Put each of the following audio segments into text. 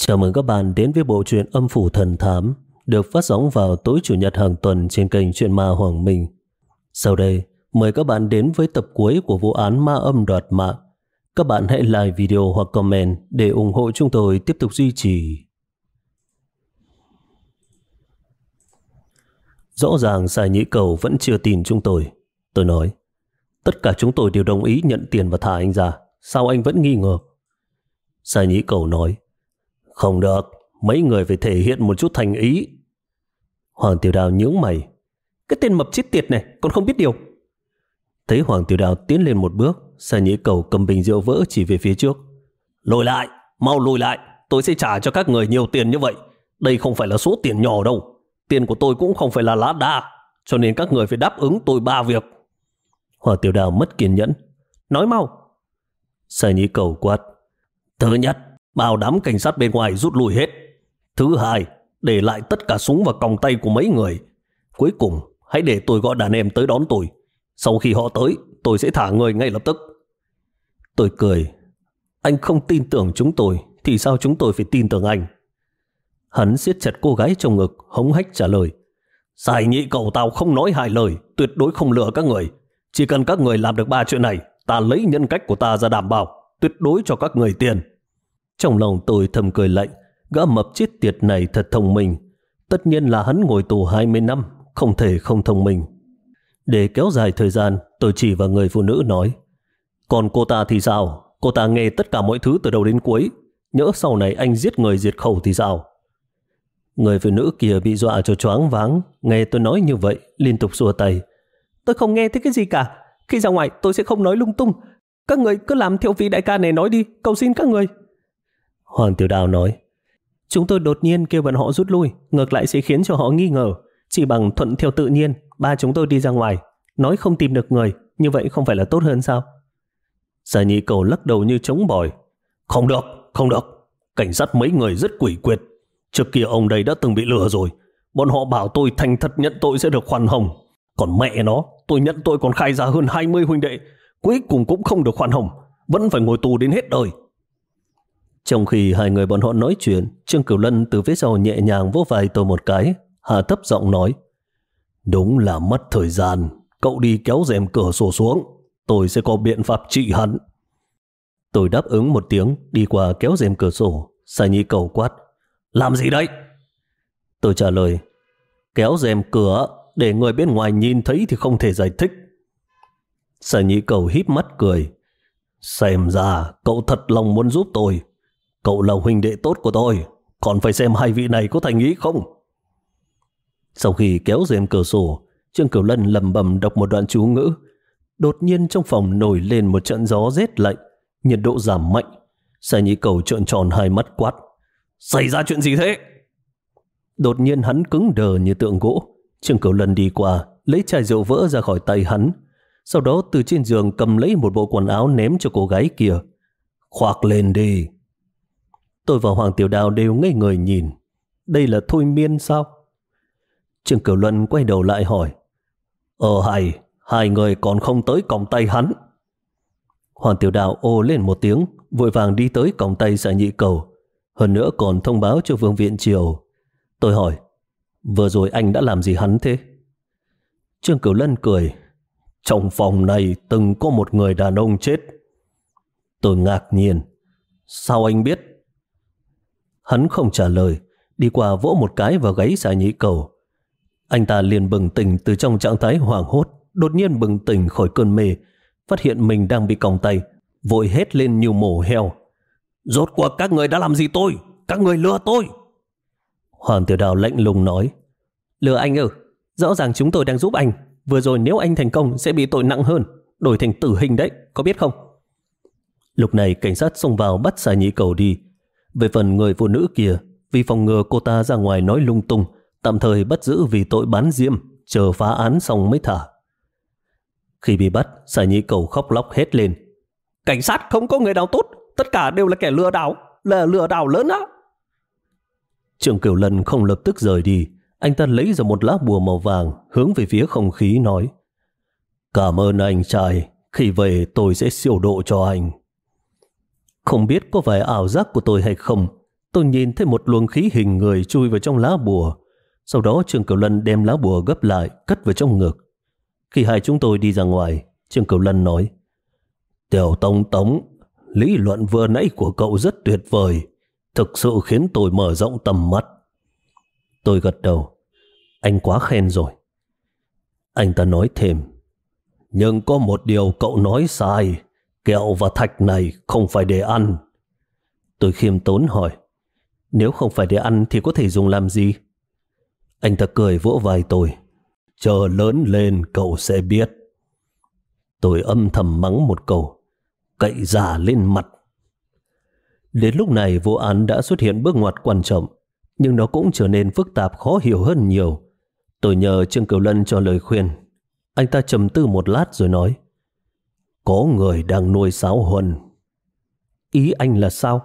Chào mừng các bạn đến với bộ truyện Âm Phủ Thần Thám được phát sóng vào tối Chủ nhật hàng tuần trên kênh Truyện Ma Hoàng Minh. Sau đây, mời các bạn đến với tập cuối của vụ án ma âm đoạt mạng. Các bạn hãy like video hoặc comment để ủng hộ chúng tôi tiếp tục duy trì. Rõ ràng Sài Nhĩ Cầu vẫn chưa tin chúng tôi. Tôi nói, tất cả chúng tôi đều đồng ý nhận tiền và thả anh ra. Sao anh vẫn nghi ngờ? Sài Nhĩ Cầu nói, không được, mấy người phải thể hiện một chút thành ý. Hoàng Tiểu Đào nhướng mày, cái tên mập chết tiệt này còn không biết điều. Thấy Hoàng Tiểu Đào tiến lên một bước, Sài Nhĩ Cầu cầm bình rượu vỡ chỉ về phía trước. Lùi lại, mau lùi lại, tôi sẽ trả cho các người nhiều tiền như vậy. Đây không phải là số tiền nhỏ đâu. Tiền của tôi cũng không phải là lá đa, cho nên các người phải đáp ứng tôi 3 việc. Hoàng Tiểu Đào mất kiên nhẫn, nói mau. Sài Nhĩ Cầu quát, thứ nhất, bảo đám cảnh sát bên ngoài rút lui hết. Thứ hai, để lại tất cả súng và còng tay của mấy người. Cuối cùng, hãy để tôi gọi đàn em tới đón tôi. Sau khi họ tới, tôi sẽ thả người ngay lập tức. Tôi cười, anh không tin tưởng chúng tôi thì sao chúng tôi phải tin tưởng anh? Hắn siết chặt cô gái trong ngực, hống hách trả lời, Sài Nhĩ Cầu tao không nói hai lời, tuyệt đối không lừa các người. Chỉ cần các người làm được 3 chuyện này, ta lấy nhân cách của ta ra đảm bảo, tuyệt đối cho các người tiền. Trong lòng tôi thầm cười lạnh, gã mập chết tiệt này thật thông minh. Tất nhiên là hắn ngồi tù 20 năm, không thể không thông minh. Để kéo dài thời gian, tôi chỉ vào người phụ nữ nói, còn cô ta thì sao? Cô ta nghe tất cả mọi thứ từ đầu đến cuối. Nhỡ sau này anh giết người diệt khẩu thì sao? Người phụ nữ kia bị dọa cho choáng váng, nghe tôi nói như vậy, liên tục xua tay. Tôi không nghe thấy cái gì cả. Khi ra ngoài tôi sẽ không nói lung tung. Các người cứ làm theo vị đại ca này nói đi, cầu xin các người. Hoàng Tiểu Đào nói, chúng tôi đột nhiên kêu bọn họ rút lui, ngược lại sẽ khiến cho họ nghi ngờ. Chỉ bằng thuận theo tự nhiên, ba chúng tôi đi ra ngoài, nói không tìm được người, như vậy không phải là tốt hơn sao? Sài Nhĩ Cầu lắc đầu như trống bỏi. Không được, không được. Cảnh sát mấy người rất quỷ quyệt. Trước kia ông đây đã từng bị lừa rồi. Bọn họ bảo tôi thành thật nhận tội sẽ được khoan hồng. Còn mẹ nó, tôi nhận tội còn khai ra hơn 20 huynh đệ. Cuối cùng cũng không được khoan hồng, vẫn phải ngồi tù đến hết đời. Trong khi hai người bọn họ nói chuyện, Trương Cửu Lân từ phía sau nhẹ nhàng vỗ vai tôi một cái, hạ thấp giọng nói, đúng là mất thời gian, cậu đi kéo rèm cửa sổ xuống, tôi sẽ có biện pháp trị hắn. Tôi đáp ứng một tiếng, đi qua kéo rèm cửa sổ. Sài Nhĩ Cầu quát, làm gì đấy? Tôi trả lời, kéo rèm cửa, để người bên ngoài nhìn thấy thì không thể giải thích. Sài Nhĩ Cầu híp mắt cười, xem ra cậu thật lòng muốn giúp tôi. Cậu là huynh đệ tốt của tôi, còn phải xem hai vị này có thành ý không. Sau khi kéo rèm cửa sổ, Trương Cửu Lân lẩm bẩm đọc một đoạn chú ngữ. Đột nhiên trong phòng nổi lên một trận gió rét lạnh, nhiệt độ giảm mạnh. Sài Nhĩ Cầu trợn tròn hai mắt quát, xảy ra chuyện gì thế? Đột nhiên hắn cứng đờ như tượng gỗ. Trương Cửu Lân đi qua, lấy chai rượu vỡ ra khỏi tay hắn, sau đó từ trên giường cầm lấy một bộ quần áo ném cho cô gái kia. Khoác lên đi. Tôi và Hoàng Tiểu Đào đều ngây người nhìn. Đây là thôi miên sao? Trương Cửu Luân quay đầu lại hỏi, hai người còn không tới còng tay hắn. Hoàng Tiểu Đào ồ lên một tiếng, vội vàng đi tới còng tay Sài Nhĩ Cầu, hơn nữa còn thông báo cho Vương Viện Triều. Tôi hỏi, vừa rồi anh đã làm gì hắn thế? Trương Cửu Lân cười, trong phòng này từng có một người đàn ông chết. Tôi ngạc nhiên, sao anh biết? Hắn không trả lời, đi qua vỗ một cái vào gáy Sài Nhĩ Cầu. Anh ta liền bừng tỉnh từ trong trạng thái hoảng hốt, đột nhiên bừng tỉnh khỏi cơn mê, phát hiện mình đang bị còng tay, vội hét lên như mổ heo. Rốt cuộc các người đã làm gì tôi? Các người lừa tôi! Hoàng Tiểu Đào lạnh lùng nói, lừa anh ư? Rõ ràng chúng tôi đang giúp anh. Vừa rồi nếu anh thành công sẽ bị tội nặng hơn, đổi thành tử hình đấy, có biết không? Lúc này cảnh sát xông vào bắt Sài Nhĩ Cầu đi. Về phần người phụ nữ kia, vì phòng ngừa cô ta ra ngoài nói lung tung, tạm thời bắt giữ vì tội bán diêm, chờ phá án xong mới thả. Khi bị bắt, Sài Nhĩ Cầu khóc lóc hét lên, cảnh sát không có người nào tốt, tất cả đều là kẻ lừa đảo, là lừa đảo lớn á. Trương Cửu Lân không lập tức rời đi. Anh ta lấy ra một lá bùa màu vàng, hướng về phía không khí nói, cảm ơn anh trai, khi về tôi sẽ siêu độ cho anh. Không biết có phải ảo giác của tôi hay không, Tôi nhìn thấy một luồng khí hình người chui vào trong lá bùa. Sau đó Trương Cửu Lân đem lá bùa gấp lại, cất vào trong ngực. Khi hai chúng tôi đi ra ngoài, Trương Cửu Lân nói: Tiểu Tông Tống, lý luận vừa nãy của cậu rất tuyệt vời, thực sự khiến tôi mở rộng tầm mắt. Tôi gật đầu: Anh quá khen rồi. Anh ta nói thêm: Nhưng có một điều cậu nói sai, kẹo và thạch này không phải để ăn. Tôi khiêm tốn hỏi: Nếu không phải để ăn thì có thể dùng làm gì? Anh ta cười vỗ vai tôi: Chờ lớn lên cậu sẽ biết. Tôi âm thầm mắng một câu: Cậy giả lên mặt. Đến lúc này vụ án đã xuất hiện bước ngoặt quan trọng, nhưng nó cũng trở nên phức tạp khó hiểu hơn nhiều. Tôi nhờ Trương Cửu Lân cho lời khuyên. Anh ta trầm tư một lát rồi nói: Có người đang nuôi sáo huân. Ý anh là sao?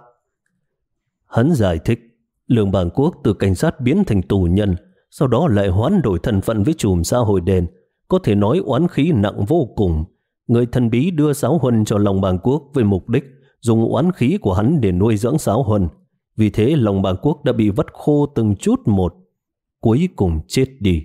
Hắn giải thích: Lương Bàng Quốc từ cảnh sát biến thành tù nhân, sau đó lại hoán đổi thân phận với chùm xã hội đen, có thể nói oán khí nặng vô cùng. Người thần bí đưa sáo huân cho Long Bàng Quốc với mục đích dùng oán khí của hắn để nuôi dưỡng sáo huân. Vì thế Long Bàng Quốc đã bị vắt khô từng chút một, cuối cùng chết đi.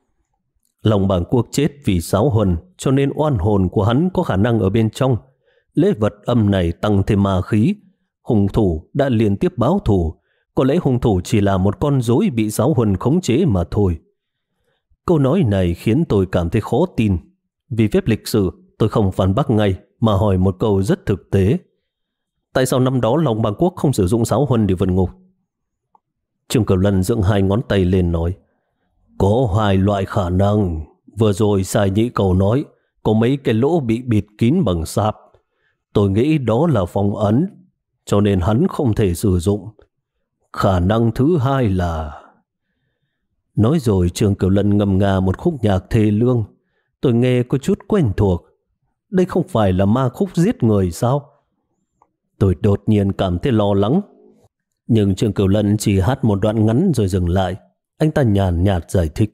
Long Bàng Quốc chết vì sáo huân, cho nên oan hồn của hắn có khả năng ở bên trong. Lễ vật âm này tăng thêm ma khí. Hung thủ đã liên tiếp báo thù. Có lẽ hung thủ chỉ là một con rối bị sáo huân khống chế mà thôi. Câu nói này khiến tôi cảm thấy khó tin. Vì phép lịch sử, tôi không phản bác ngay mà hỏi một câu rất thực tế: Tại sao năm đó Long Bàng Quốc không sử dụng sáo huân để vượt ngục? Trương Cửu Lân dựng hai ngón tay lên nói: Có hai loại khả năng. Vừa rồi Sai Nhĩ Cầu nói có mấy cái lỗ bị bịt kín bằng sáp. Tôi nghĩ đó là phong ấn, cho nên hắn không thể sử dụng. Khả năng thứ hai là... Nói rồi Trương Cửu Lân ngâm nga một khúc nhạc thê lương. Tôi nghe có chút quen thuộc. Đây không phải là ma khúc giết người sao? Tôi đột nhiên cảm thấy lo lắng. Nhưng Trương Cửu Lân chỉ hát một đoạn ngắn rồi dừng lại. Anh ta nhàn nhạt giải thích: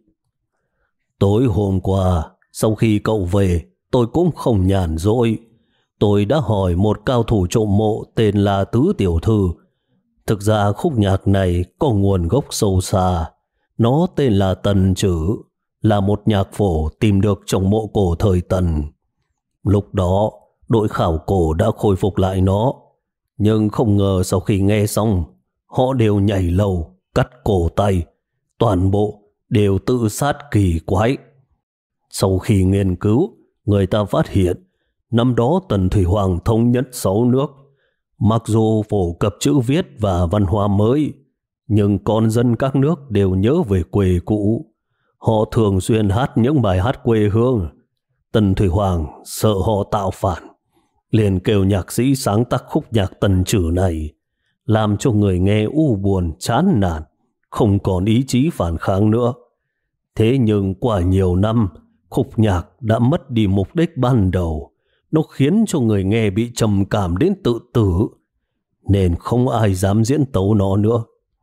Tối hôm qua, sau khi cậu về, tôi cũng không nhàn rỗi. Tôi đã hỏi một cao thủ trộm mộ tên là Tứ Tiểu Thư. Thực ra khúc nhạc này có nguồn gốc sâu xa. Nó tên là Tần Chử, là một nhạc phổ tìm được trong mộ cổ thời Tần. Lúc đó, đội khảo cổ đã khôi phục lại nó. Nhưng không ngờ sau khi nghe xong, họ đều nhảy lầu, cắt cổ tay. Toàn bộ đều tự sát kỳ quái. Sau khi nghiên cứu, người ta phát hiện năm đó Tần Thủy Hoàng thống nhất 6 nước. Mặc dù phổ cập chữ viết và văn hóa mới, nhưng con dân các nước đều nhớ về quê cũ. Họ thường xuyên hát những bài hát quê hương. Tần Thủy Hoàng sợ họ tạo phản, liền kêu nhạc sĩ sáng tác khúc nhạc Tần Chử này, làm cho người nghe u buồn chán nản, không còn ý chí phản kháng nữa. Thế nhưng qua nhiều năm, khúc nhạc đã mất đi mục đích ban đầu. Nó khiến cho người nghe bị trầm cảm đến tự tử, nên không ai dám diễn tấu nó nữa.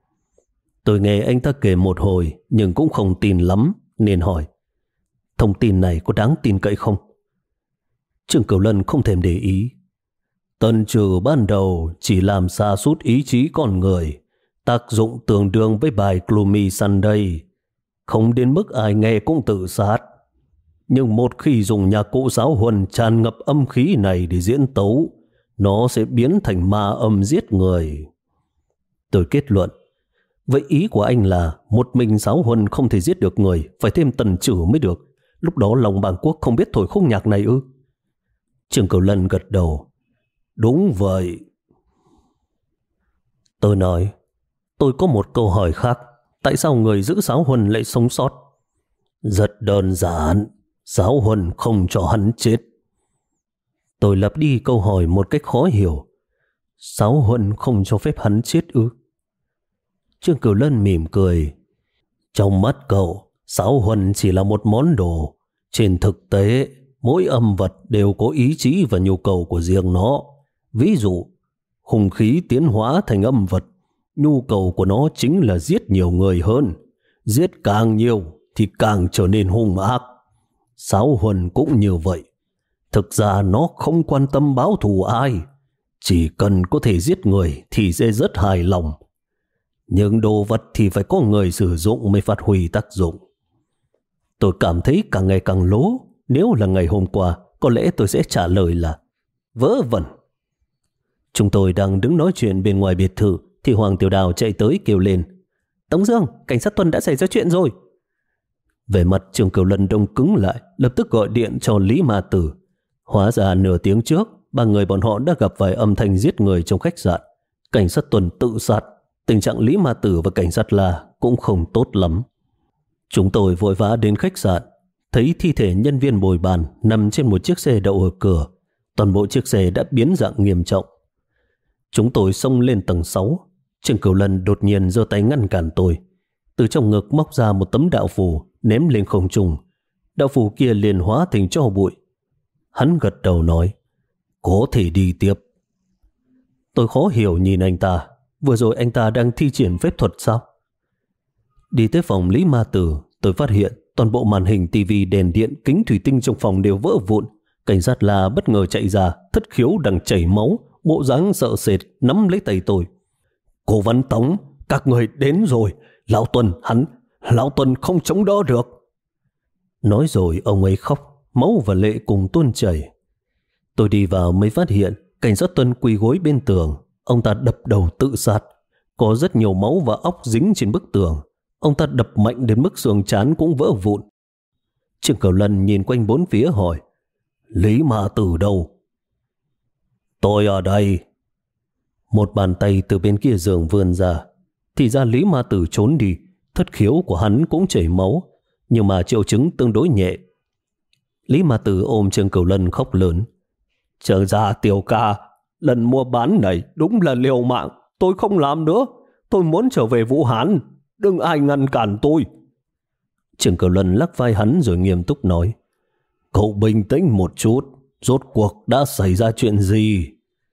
Tôi nghe anh ta kể một hồi nhưng cũng không tin lắm, nên hỏi: Thông tin này có đáng tin cậy không? Trương Cửu Lân không thèm để ý. Tần Chử ban đầu chỉ làm sa sút ý chí con người, tác dụng tương đương với bài Gloomy Sunday, không đến mức ai nghe cũng tự sát. Nhưng một khi dùng nhạc cụ sáo huân tràn ngập âm khí này để diễn tấu, nó sẽ biến thành ma âm giết người. Tôi kết luận: Vậy ý của anh là một mình sáo huân không thể giết được người, phải thêm Tần Chử mới được. Lúc đó Long Bàng Quốc không biết thổi khúc nhạc này ư? Trương Cửu Lân gật đầu: Đúng vậy. Tôi nói: Tôi có một câu hỏi khác. Tại sao người giữ sáo huân lại sống sót? Rất đơn giản, sáo huân không cho hắn chết. Tôi lặp đi câu hỏi một cách khó hiểu. Sáo huân không cho phép hắn chết ư? Trương Cửu Lân mỉm cười: Trong mắt cậu, sáo huân chỉ là một món đồ. Trên thực tế, mỗi âm vật đều có ý chí và nhu cầu của riêng nó. Ví dụ, hung khí tiến hóa thành âm vật, nhu cầu của nó chính là giết nhiều người hơn. Giết càng nhiều thì càng trở nên hung ác. Sáo huân cũng như vậy. Thực ra nó không quan tâm báo thù ai, chỉ cần có thể giết người thì sẽ rất hài lòng. Nhưng đồ vật thì phải có người sử dụng mới phát huy tác dụng. Tôi cảm thấy càng ngày càng lố. Nếu là ngày hôm qua, có lẽ tôi sẽ trả lời là vớ vẩn. Chúng tôi đang đứng nói chuyện bên ngoài biệt thự thì Hoàng Tiểu Đào chạy tới kêu lên: Tống Dương, cảnh sát tuần đã xảy ra chuyện rồi. Về mặt Trương Cửu Lân đông cứng lại, lập tức gọi điện cho Lý Ma Tử. Hóa ra nửa tiếng trước, ba người bọn họ đã gặp vài âm thanh giết người trong khách sạn. Cảnh sát tuần tự sát. Tình trạng Lý Ma Tử và cảnh sát La cũng không tốt lắm. Chúng tôi vội vã đến khách sạn, thấy thi thể nhân viên bồi bàn nằm trên một chiếc xe đậu ở cửa. Toàn bộ chiếc xe đã biến dạng nghiêm trọng. Chúng tôi xông lên tầng 6. Trương Cửu Lân đột nhiên giơ tay ngăn cản tôi. Từ trong ngực móc ra một tấm đạo phù ném lên không trung. Đạo phù kia liền hóa thành tro bụi. Hắn gật đầu nói: Có thể đi tiếp. Tôi khó hiểu nhìn anh ta. Vừa rồi anh ta đang thi triển phép thuật sao? Đi tới phòng Lý Ma Tử, tôi phát hiện toàn bộ màn hình tivi, đèn điện, kính thủy tinh trong phòng đều vỡ vụn. Cảnh sát La bất ngờ chạy ra, thất khiếu đang chảy máu, bộ dáng sợ sệt nắm lấy tay tôi. Cô Văn Tống, các người đến rồi. Lão Tuần không chống đỡ được. Nói rồi ông ấy khóc, máu và lệ cùng tuôn chảy. Tôi đi vào mới phát hiện cảnh sát Tuần quỳ gối bên tường. Ông ta đập đầu tự sát. Có rất nhiều máu và óc dính trên bức tường. Ông ta đập mạnh đến mức xương trán cũng vỡ vụn. Trương Cửu Lân nhìn quanh bốn phía hỏi: Lý Ma Tử đâu? Tôi ở đây. Một bàn tay từ bên kia giường vươn ra. Thì ra Lý Ma Tử trốn đi. Thất khiếu của hắn cũng chảy máu, nhưng mà triệu chứng tương đối nhẹ. Lý Ma Tử ôm Trương Cửu Lân khóc lớn: Trở ra Tiểu ca, lần mua bán này đúng là liều mạng. Tôi không làm nữa. Tôi muốn trở về Vũ Hán. Đừng ai ngăn cản tôi. Trương Cửu Lân lắc vai hắn rồi nghiêm túc nói: Cậu bình tĩnh một chút. Rốt cuộc đã xảy ra chuyện gì?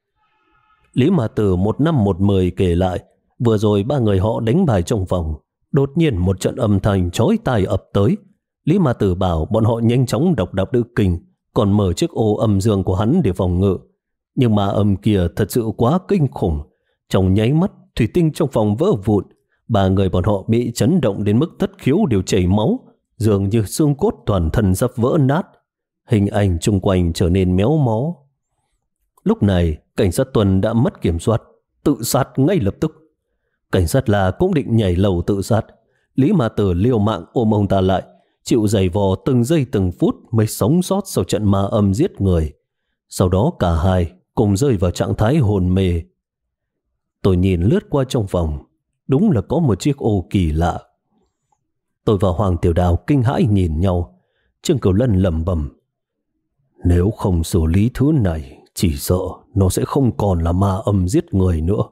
Lý Ma Tử một năm một mười kể lại. Vừa rồi ba người họ đánh bài trong phòng. Đột nhiên một trận âm thanh chói tai ập tới. Lý Ma Tử bảo bọn họ nhanh chóng đọc đạo Đức Kinh, còn mở chiếc ô âm dương của hắn để phòng ngự. Nhưng mà âm kia thật sự quá kinh khủng. Trong nháy mắt, thủy tinh trong phòng vỡ vụn. Ba người bọn họ bị chấn động đến mức thất khiếu đều chảy máu, dường như xương cốt toàn thân sắp vỡ nát. Hình ảnh chung quanh trở nên méo mó. Lúc này, cảnh sát Tuần đã mất kiểm soát, tự sát ngay lập tức. Cảnh sát La cũng định nhảy lầu tự sát. Lý Ma Tử liều mạng ôm ông ta lại, chịu giày vò từng giây từng phút mới sống sót sau trận ma âm giết người. Sau đó cả hai cùng rơi vào trạng thái hôn mê. Tôi nhìn lướt qua trong phòng, đúng là có một chiếc ô kỳ lạ. Tôi và Hoàng Tiểu Đào kinh hãi nhìn nhau. Trương Cửu Lân lẩm bẩm: Nếu không xử lý thứ này, chỉ sợ nó sẽ không còn là ma âm giết người nữa.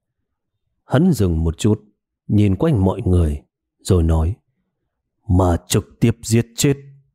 Hắn dừng một chút, nhìn quanh mọi người, rồi nói: Mà trực tiếp giết chết.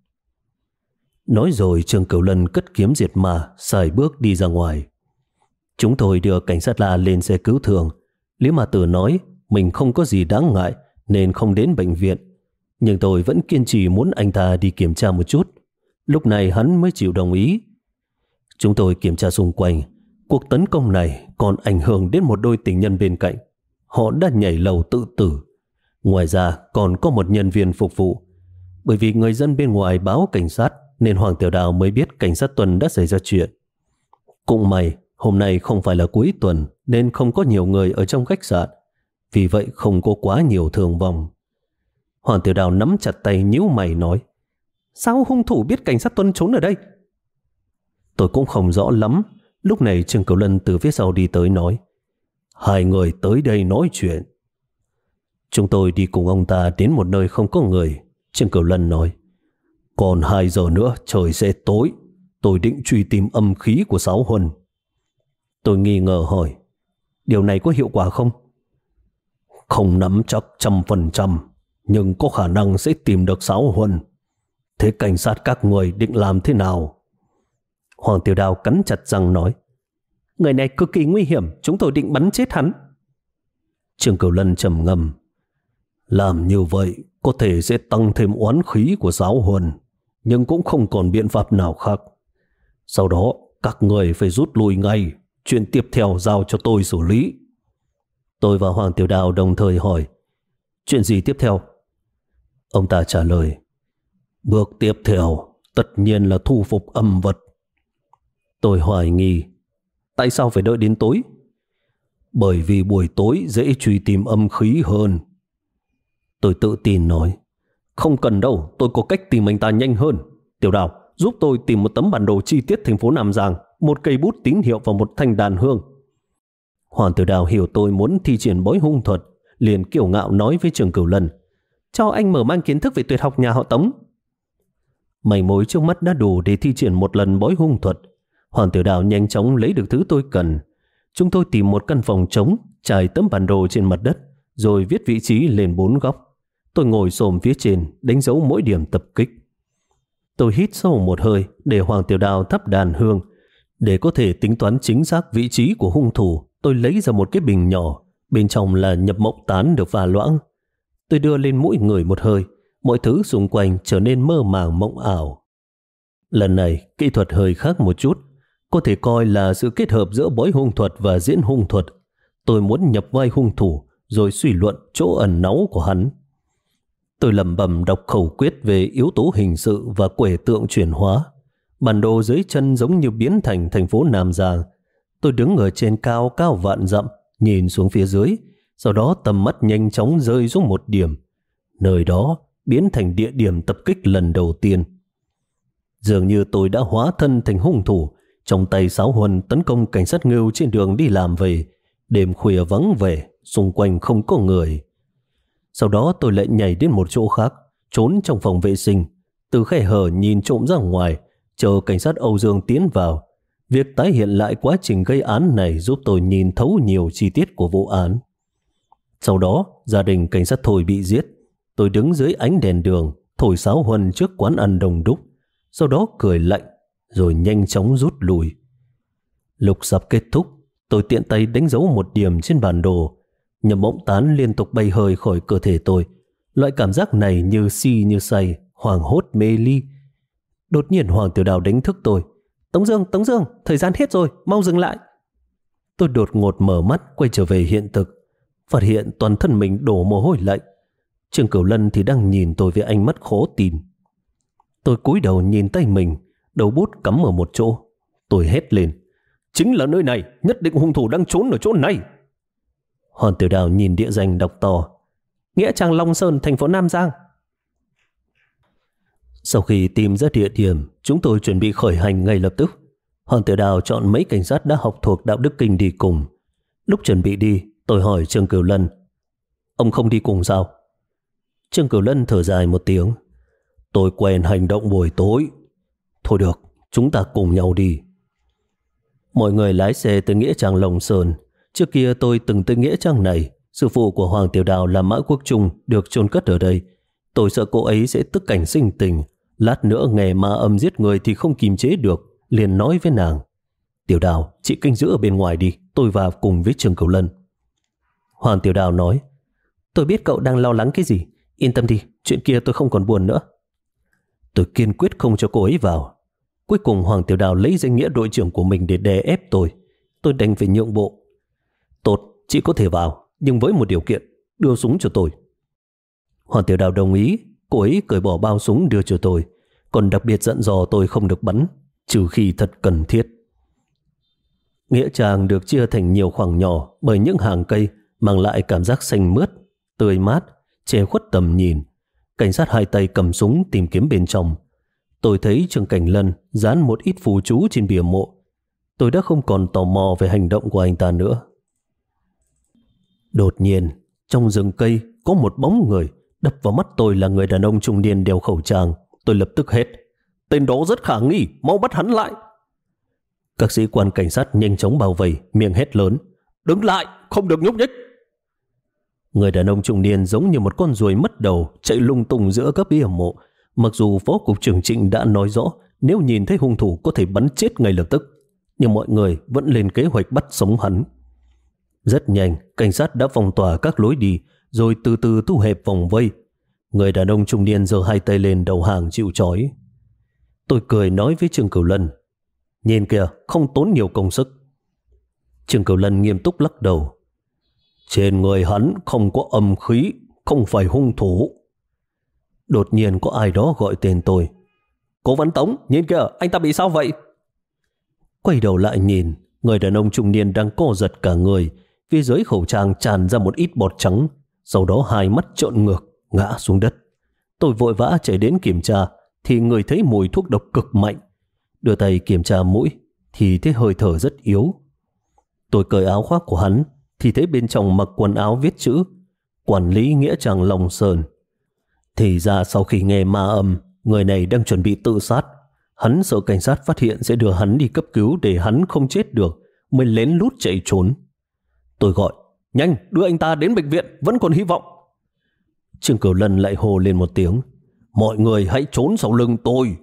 Nói rồi Trương Cửu Lân cất kiếm diệt ma, xài bước đi ra ngoài. Chúng tôi đưa cảnh sát La lên xe cứu thương. Lý Ma Tử nói mình không có gì đáng ngại nên không đến bệnh viện, nhưng tôi vẫn kiên trì muốn anh ta đi kiểm tra một chút. Lúc này hắn mới chịu đồng ý. Chúng tôi kiểm tra xung quanh. Cuộc tấn công này còn ảnh hưởng đến một đôi tình nhân bên cạnh. Họ đã nhảy lầu tự tử. Ngoài ra còn có một nhân viên phục vụ. Bởi vì người dân bên ngoài báo cảnh sát nên Hoàng Tiểu Đào mới biết cảnh sát Tuần đã xảy ra chuyện. Cũng may hôm nay không phải là cuối tuần nên không có nhiều người ở trong khách sạn. Vì vậy không có quá nhiều thương vong. Hoàng Tiểu Đào nắm chặt tay nhíu mày nói: Sao hung thủ biết cảnh sát Tuần trốn ở đây? Tôi cũng không rõ lắm. Lúc này Trương Cửu Lân từ phía sau đi tới nói: Hai người tới đây nói chuyện. Chúng tôi đi cùng ông ta đến một nơi không có người. Trương Cửu Lân nói: Còn 2 giờ nữa trời sẽ tối. Tôi định truy tìm âm khí của Sáu Huân. Tôi nghi ngờ hỏi: Điều này có hiệu quả không? Không nắm chắc 100%, nhưng có khả năng sẽ tìm được Sáu Huân. Thế cảnh sát các người định làm thế nào? Hoàng Tiểu Đào cắn chặt răng nói: Người này cực kỳ nguy hiểm, chúng tôi định bắn chết hắn. Trương Cửu Lân trầm ngâm: Làm như vậy có thể sẽ tăng thêm oán khí của Giáo Huân, nhưng cũng không còn biện pháp nào khác. Sau đó các người phải rút lui ngay. Chuyện tiếp theo giao cho tôi xử lý. Tôi và Hoàng Tiểu Đào đồng thời hỏi: chuyện gì tiếp theo? Ông ta trả lời: bước tiếp theo tất nhiên là thu phục âm vật. Tôi hoài nghi: tại sao phải đợi đến tối? Bởi vì buổi tối dễ truy tìm âm khí hơn. Tôi tự tin nói: không cần đâu, tôi có cách tìm anh ta nhanh hơn. Tiểu Đào, giúp tôi tìm một tấm bản đồ chi tiết thành phố Nam Giang, một cây bút tín hiệu và một thanh đàn hương. Hoàng Tiểu Đào hiểu tôi muốn thi triển bói hung thuật, liền kiêu ngạo nói với Trường Cửu Lân: cho anh mở mang kiến thức về tuyệt học nhà họ Tống. Manh mối trước mắt đã đủ để thi triển một lần bói hung thuật. Hoàng Tiểu Đào nhanh chóng lấy được thứ tôi cần. Chúng tôi tìm một căn phòng trống, trải tấm bản đồ trên mặt đất, rồi viết vị trí lên 4 góc. Tôi ngồi xổm phía trên, đánh dấu mỗi điểm tập kích. Tôi hít sâu một hơi để Hoàng Tiểu Đào thắp đàn hương. Để có thể tính toán chính xác vị trí của hung thủ, tôi lấy ra một cái bình nhỏ, bên trong là nhập mộng tán được pha loãng. Tôi đưa lên mỗi người một hơi, mọi thứ xung quanh trở nên mơ màng mộng ảo. Lần này, kỹ thuật hơi khác một chút, có thể coi là sự kết hợp giữa bói hung thuật và diễn hung thuật. Tôi muốn nhập vai hung thủ, rồi suy luận chỗ ẩn náu của hắn. Tôi lẩm bẩm đọc khẩu quyết về yếu tố hình sự và quẻ tượng chuyển hóa. Bản đồ dưới chân giống như biến thành thành phố Nam Giang. Tôi đứng ở trên cao cao vạn dặm, nhìn xuống phía dưới, sau đó tầm mắt nhanh chóng rơi xuống một điểm. Nơi đó biến thành địa điểm tập kích lần đầu tiên. Dường như tôi đã hóa thân thành hung thủ, trong tay sáo huân tấn công cảnh sát Ngưu trên đường đi làm về. Đêm khuya vắng vẻ, xung quanh không có người. Sau đó tôi lại nhảy đến một chỗ khác, trốn trong phòng vệ sinh, từ khe hở nhìn trộm ra ngoài, chờ cảnh sát Âu Dương tiến vào. Việc tái hiện lại quá trình gây án này giúp tôi nhìn thấu nhiều chi tiết của vụ án. Sau đó, gia đình cảnh sát Thôi bị giết. Tôi đứng dưới ánh đèn đường, thổi sáo huân trước quán ăn đông đúc, sau đó cười lạnh, rồi nhanh chóng rút lui. Lúc sắp kết thúc, tôi tiện tay đánh dấu một điểm trên bản đồ. Nhập mộng tán liên tục bay hơi khỏi cơ thể tôi. Loại cảm giác này như si như say, hoảng hốt mê ly. Đột nhiên Hoàng Tiểu Đào đánh thức tôi. Tống Dương, thời gian hết rồi, mau dừng lại. Tôi đột ngột mở mắt, quay trở về hiện thực, phát hiện toàn thân mình đổ mồ hôi lạnh. Trường Cửu Lân thì đang nhìn tôi với ánh mắt khó tin. Tôi cúi đầu nhìn tay mình, đầu bút cắm ở một chỗ. Tôi hét lên: chính là nơi này, nhất định hung thủ đang trốn ở chỗ này. Hoàng Tiểu Đào nhìn địa danh đọc to: Nghĩa Trang Long Sơn, thành phố Nam Giang. Sau khi tìm ra địa điểm, chúng tôi chuẩn bị khởi hành ngay lập tức. Hoàng Tiểu Đào chọn mấy cảnh sát đã học thuộc đạo đức kinh đi cùng. Lúc chuẩn bị đi, tôi hỏi Trương Cửu Lân: ông không đi cùng sao? Trương Cửu Lân thở dài một tiếng: tôi quen hành động buổi tối. Thôi được, chúng ta cùng nhau đi. Mọi người lái xe tới Nghĩa Trang Long Sơn. Trước kia tôi từng tới Nghĩa Trang này. Sư phụ của Hoàng Tiểu Đào là Mã Quốc Trung, được chôn cất ở đây. Tôi sợ cô ấy sẽ tức cảnh sinh tình, lát nữa nghe ma âm giết người thì không kìm chế được, liền nói với nàng: Tiểu Đào, chị canh giữ ở bên ngoài đi, tôi vào cùng với Trương Cửu Lân. Hoàng Tiểu Đào nói: tôi biết cậu đang lo lắng cái gì, yên tâm đi, chuyện kia tôi không còn buồn nữa. Tôi kiên quyết không cho cô ấy vào. Cuối cùng Hoàng Tiểu Đào lấy danh nghĩa đội trưởng của mình để đè ép tôi. Tôi đành phải nhượng bộ. Tốt, chị có thể vào, nhưng với một điều kiện: đưa súng cho tôi. Hoàng Tiểu Đào đồng ý. Cô ấy cởi bỏ bao súng đưa cho tôi, còn đặc biệt dặn dò tôi không được bắn, trừ khi thật cần thiết. Nghĩa trang được chia thành nhiều khoảng nhỏ bởi những hàng cây, mang lại cảm giác xanh mướt, tươi mát, che khuất tầm nhìn. Cảnh sát hai tay cầm súng tìm kiếm bên trong. Tôi thấy Trương Cảnh Lân dán một ít phù chú trên bìa mộ. Tôi đã không còn tò mò về hành động của anh ta nữa. Đột nhiên, trong rừng cây có một bóng người. Đập vào mắt tôi là người đàn ông trung niên đeo khẩu trang. Tôi lập tức hét: tên đó rất khả nghi, mau bắt hắn lại. Các sĩ quan cảnh sát nhanh chóng bao vây, miệng hét lớn: đứng lại, không được nhúc nhích. Người đàn ông trung niên giống như một con ruồi mất đầu, chạy lung tung giữa các bia mộ. Mặc dù Phó Cục trưởng Trịnh đã nói rõ nếu nhìn thấy hung thủ có thể bắn chết ngay lập tức, nhưng mọi người vẫn lên kế hoạch bắt sống hắn. Rất nhanh, cảnh sát đã phong tỏa các lối đi, rồi từ từ thu hẹp vòng vây. Người đàn ông trung niên giơ hai tay lên đầu hàng chịu trói. Tôi cười nói với Trương Cửu Lân: nhìn kìa, không tốn nhiều công sức. Trương Cửu Lân nghiêm túc lắc đầu: Trên người hắn không có âm khí, không phải hung thủ. Đột nhiên có ai đó gọi tên tôi. Cố vấn Tống, nhìn kìa, anh ta bị sao vậy? Quay đầu lại nhìn, người đàn ông trung niên đang co giật cả người, phía dưới khẩu trang tràn ra một ít bọt trắng, sau đó hai mắt trợn ngược, ngã xuống đất. Tôi vội vã chạy đến kiểm tra, thì người thấy mùi thuốc độc cực mạnh. Đưa tay kiểm tra mũi, thì thấy hơi thở rất yếu. Tôi cởi áo khoác của hắn, thì thấy bên trong mặc quần áo viết chữ Quản lý Nghĩa Trang Long Sơn. Thì ra sau khi nghe ma âm, người này đang chuẩn bị tự sát. Hắn sợ cảnh sát phát hiện sẽ đưa hắn đi cấp cứu để hắn không chết được, mới lén lút chạy trốn. Tôi gọi, nhanh, đưa anh ta đến bệnh viện, vẫn còn hy vọng. Trương Cửu Lân lại hô lên một tiếng, mọi người hãy trốn sau lưng tôi.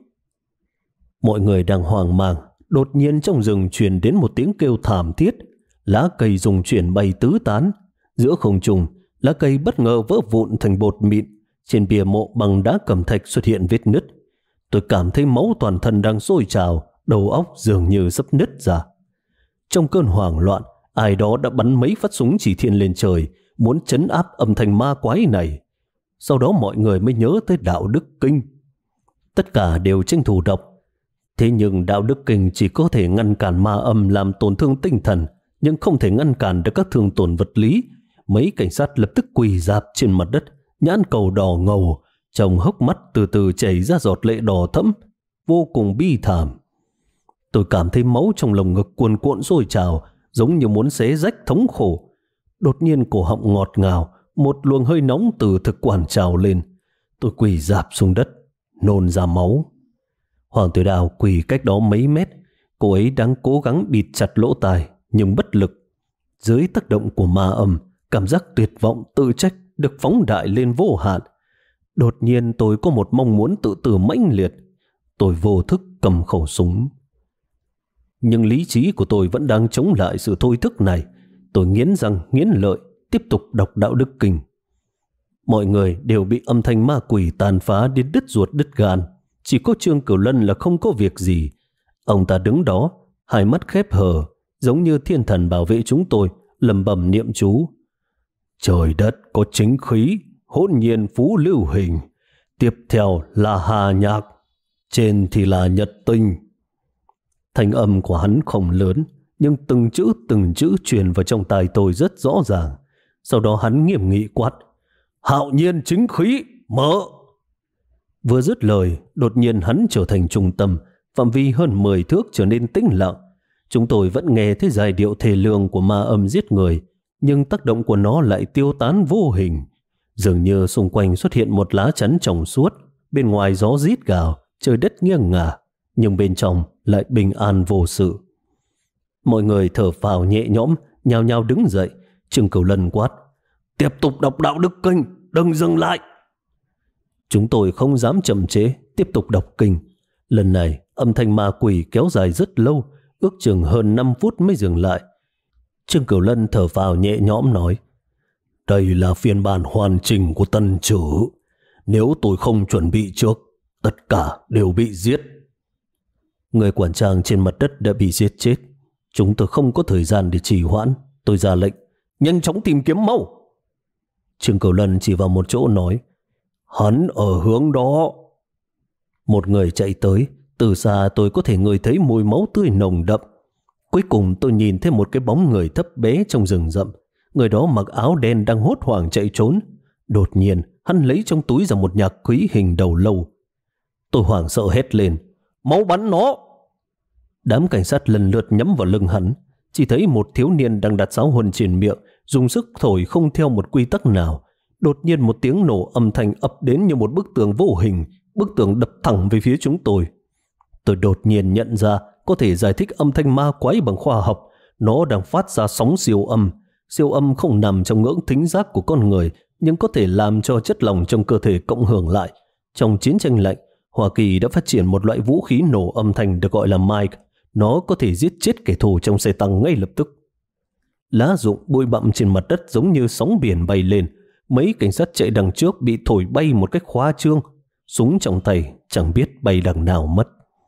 Mọi người đang hoang mang, đột nhiên trong rừng truyền đến một tiếng kêu thảm thiết, lá cây rung chuyển bay tứ tán. Giữa không trung, lá cây bất ngờ vỡ vụn thành bột mịn, trên bia mộ bằng đá cẩm thạch xuất hiện vết nứt. Tôi cảm thấy máu toàn thân đang sôi trào, đầu óc dường như sắp nứt ra. Trong cơn hoảng loạn, ai đó đã bắn mấy phát súng chỉ thiên lên trời, muốn trấn áp âm thanh ma quái này. Sau đó mọi người mới nhớ tới đạo đức kinh. Tất cả đều tranh thủ đọc. Thế nhưng đạo đức kinh chỉ có thể ngăn cản ma âm làm tổn thương tinh thần, nhưng không thể ngăn cản được các thương tổn vật lý. Mấy cảnh sát lập tức quỳ rạp trên mặt đất, nhãn cầu đỏ ngầu, trong hốc mắt từ từ chảy ra giọt lệ đỏ thẫm, vô cùng bi thảm. Tôi cảm thấy máu trong lồng ngực cuồn cuộn sôi trào, giống như muốn xé rách thống khổ. Đột nhiên cổ họng ngọt ngào, một luồng hơi nóng từ thực quản trào lên. Tôi quỳ rạp xuống đất, nôn ra máu. Hoàng Tử Đào quỳ cách đó mấy mét, cô ấy đang cố gắng bịt chặt lỗ tai nhưng bất lực. Dưới tác động của ma âm, cảm giác tuyệt vọng tự trách được phóng đại lên vô hạn. Đột nhiên tôi có một mong muốn tự tử mãnh liệt. Tôi vô thức cầm khẩu súng. Nhưng lý trí của tôi vẫn đang chống lại sự thôi thức này. Tôi nghiến răng nghiến lợi, tiếp tục đọc đạo đức kinh. Mọi người đều bị âm thanh ma quỷ tàn phá đến đứt ruột đứt gan. Chỉ có Trương Cửu Lân là không có việc gì. Ông ta đứng đó, hai mắt khép hờ, giống như thiên thần bảo vệ chúng tôi, lẩm bẩm niệm chú. Trời đất có chính khí, hỗn nhiên phú lưu hình. Tiếp theo là hà nhạc, trên thì là nhật tinh. Thanh âm của hắn không lớn, nhưng từng chữ truyền vào trong tai tôi rất rõ ràng. Sau đó hắn nghiêm nghị quát, hạo nhiên chính khí, mở. Vừa dứt lời, đột nhiên hắn trở thành trung tâm, phạm vi hơn 10 thước trở nên tĩnh lặng. Chúng tôi vẫn nghe thấy giai điệu thê lương của ma âm giết người, nhưng tác động của nó lại tiêu tán vô hình. Dường như xung quanh xuất hiện một lá chắn trong suốt, bên ngoài gió rít gào, trời đất nghiêng ngả, nhưng bên trong lại bình an vô sự. Mọi người thở phào nhẹ nhõm, nhao nhao đứng dậy. Trương Cửu Lân quát, tiếp tục đọc đạo đức kinh, đừng dừng lại. Chúng tôi không dám chậm chế, tiếp tục đọc kinh. Lần này âm thanh ma quỷ kéo dài rất lâu, ước chừng hơn 5 phút mới dừng lại. Trương Cửu Lân thở phào nhẹ nhõm nói, đây là phiên bản hoàn chỉnh của Tân Chử. Nếu tôi không chuẩn bị trước, tất cả đều bị giết. Người quản trang trên mặt đất đã bị giết chết. Chúng tôi không có thời gian để trì hoãn. Tôi ra lệnh, nhanh chóng tìm kiếm mau. Trương Cửu Lân chỉ vào một chỗ nói, hắn ở hướng đó. Một người chạy tới, từ xa tôi có thể ngửi thấy mùi máu tươi nồng đậm. Cuối cùng tôi nhìn thấy một cái bóng người thấp bé trong rừng rậm. Người đó mặc áo đen đang hốt hoảng chạy trốn. Đột nhiên hắn lấy trong túi ra một nhạc quý hình đầu lâu. Tôi hoảng sợ hét lên, máu bắn nó. Đám cảnh sát lần lượt nhắm vào lưng hắn. Chỉ thấy một thiếu niên đang đặt giáo huân trên miệng, dùng sức thổi không theo một quy tắc nào. Đột nhiên một tiếng nổ âm thanh ập đến như một bức tường vô hình. Bức tường đập thẳng về phía chúng tôi. Tôi đột nhiên nhận ra có thể giải thích âm thanh ma quái bằng khoa học. Nó đang phát ra sóng siêu âm. Siêu âm không nằm trong ngưỡng thính giác của con người, nhưng có thể làm cho chất lỏng trong cơ thể cộng hưởng lại. Trong chiến tranh lạnh, Hoa Kỳ đã phát triển một loại vũ khí nổ âm thanh được gọi là mic. Nó có thể giết chết kẻ thù trong xe tăng ngay lập tức. Lá rụng bụi bặm trên mặt đất giống như sóng biển bay lên. Mấy cảnh sát chạy đằng trước bị thổi bay một cách khoa trương. Súng trong tay chẳng biết bay đằng nào mất.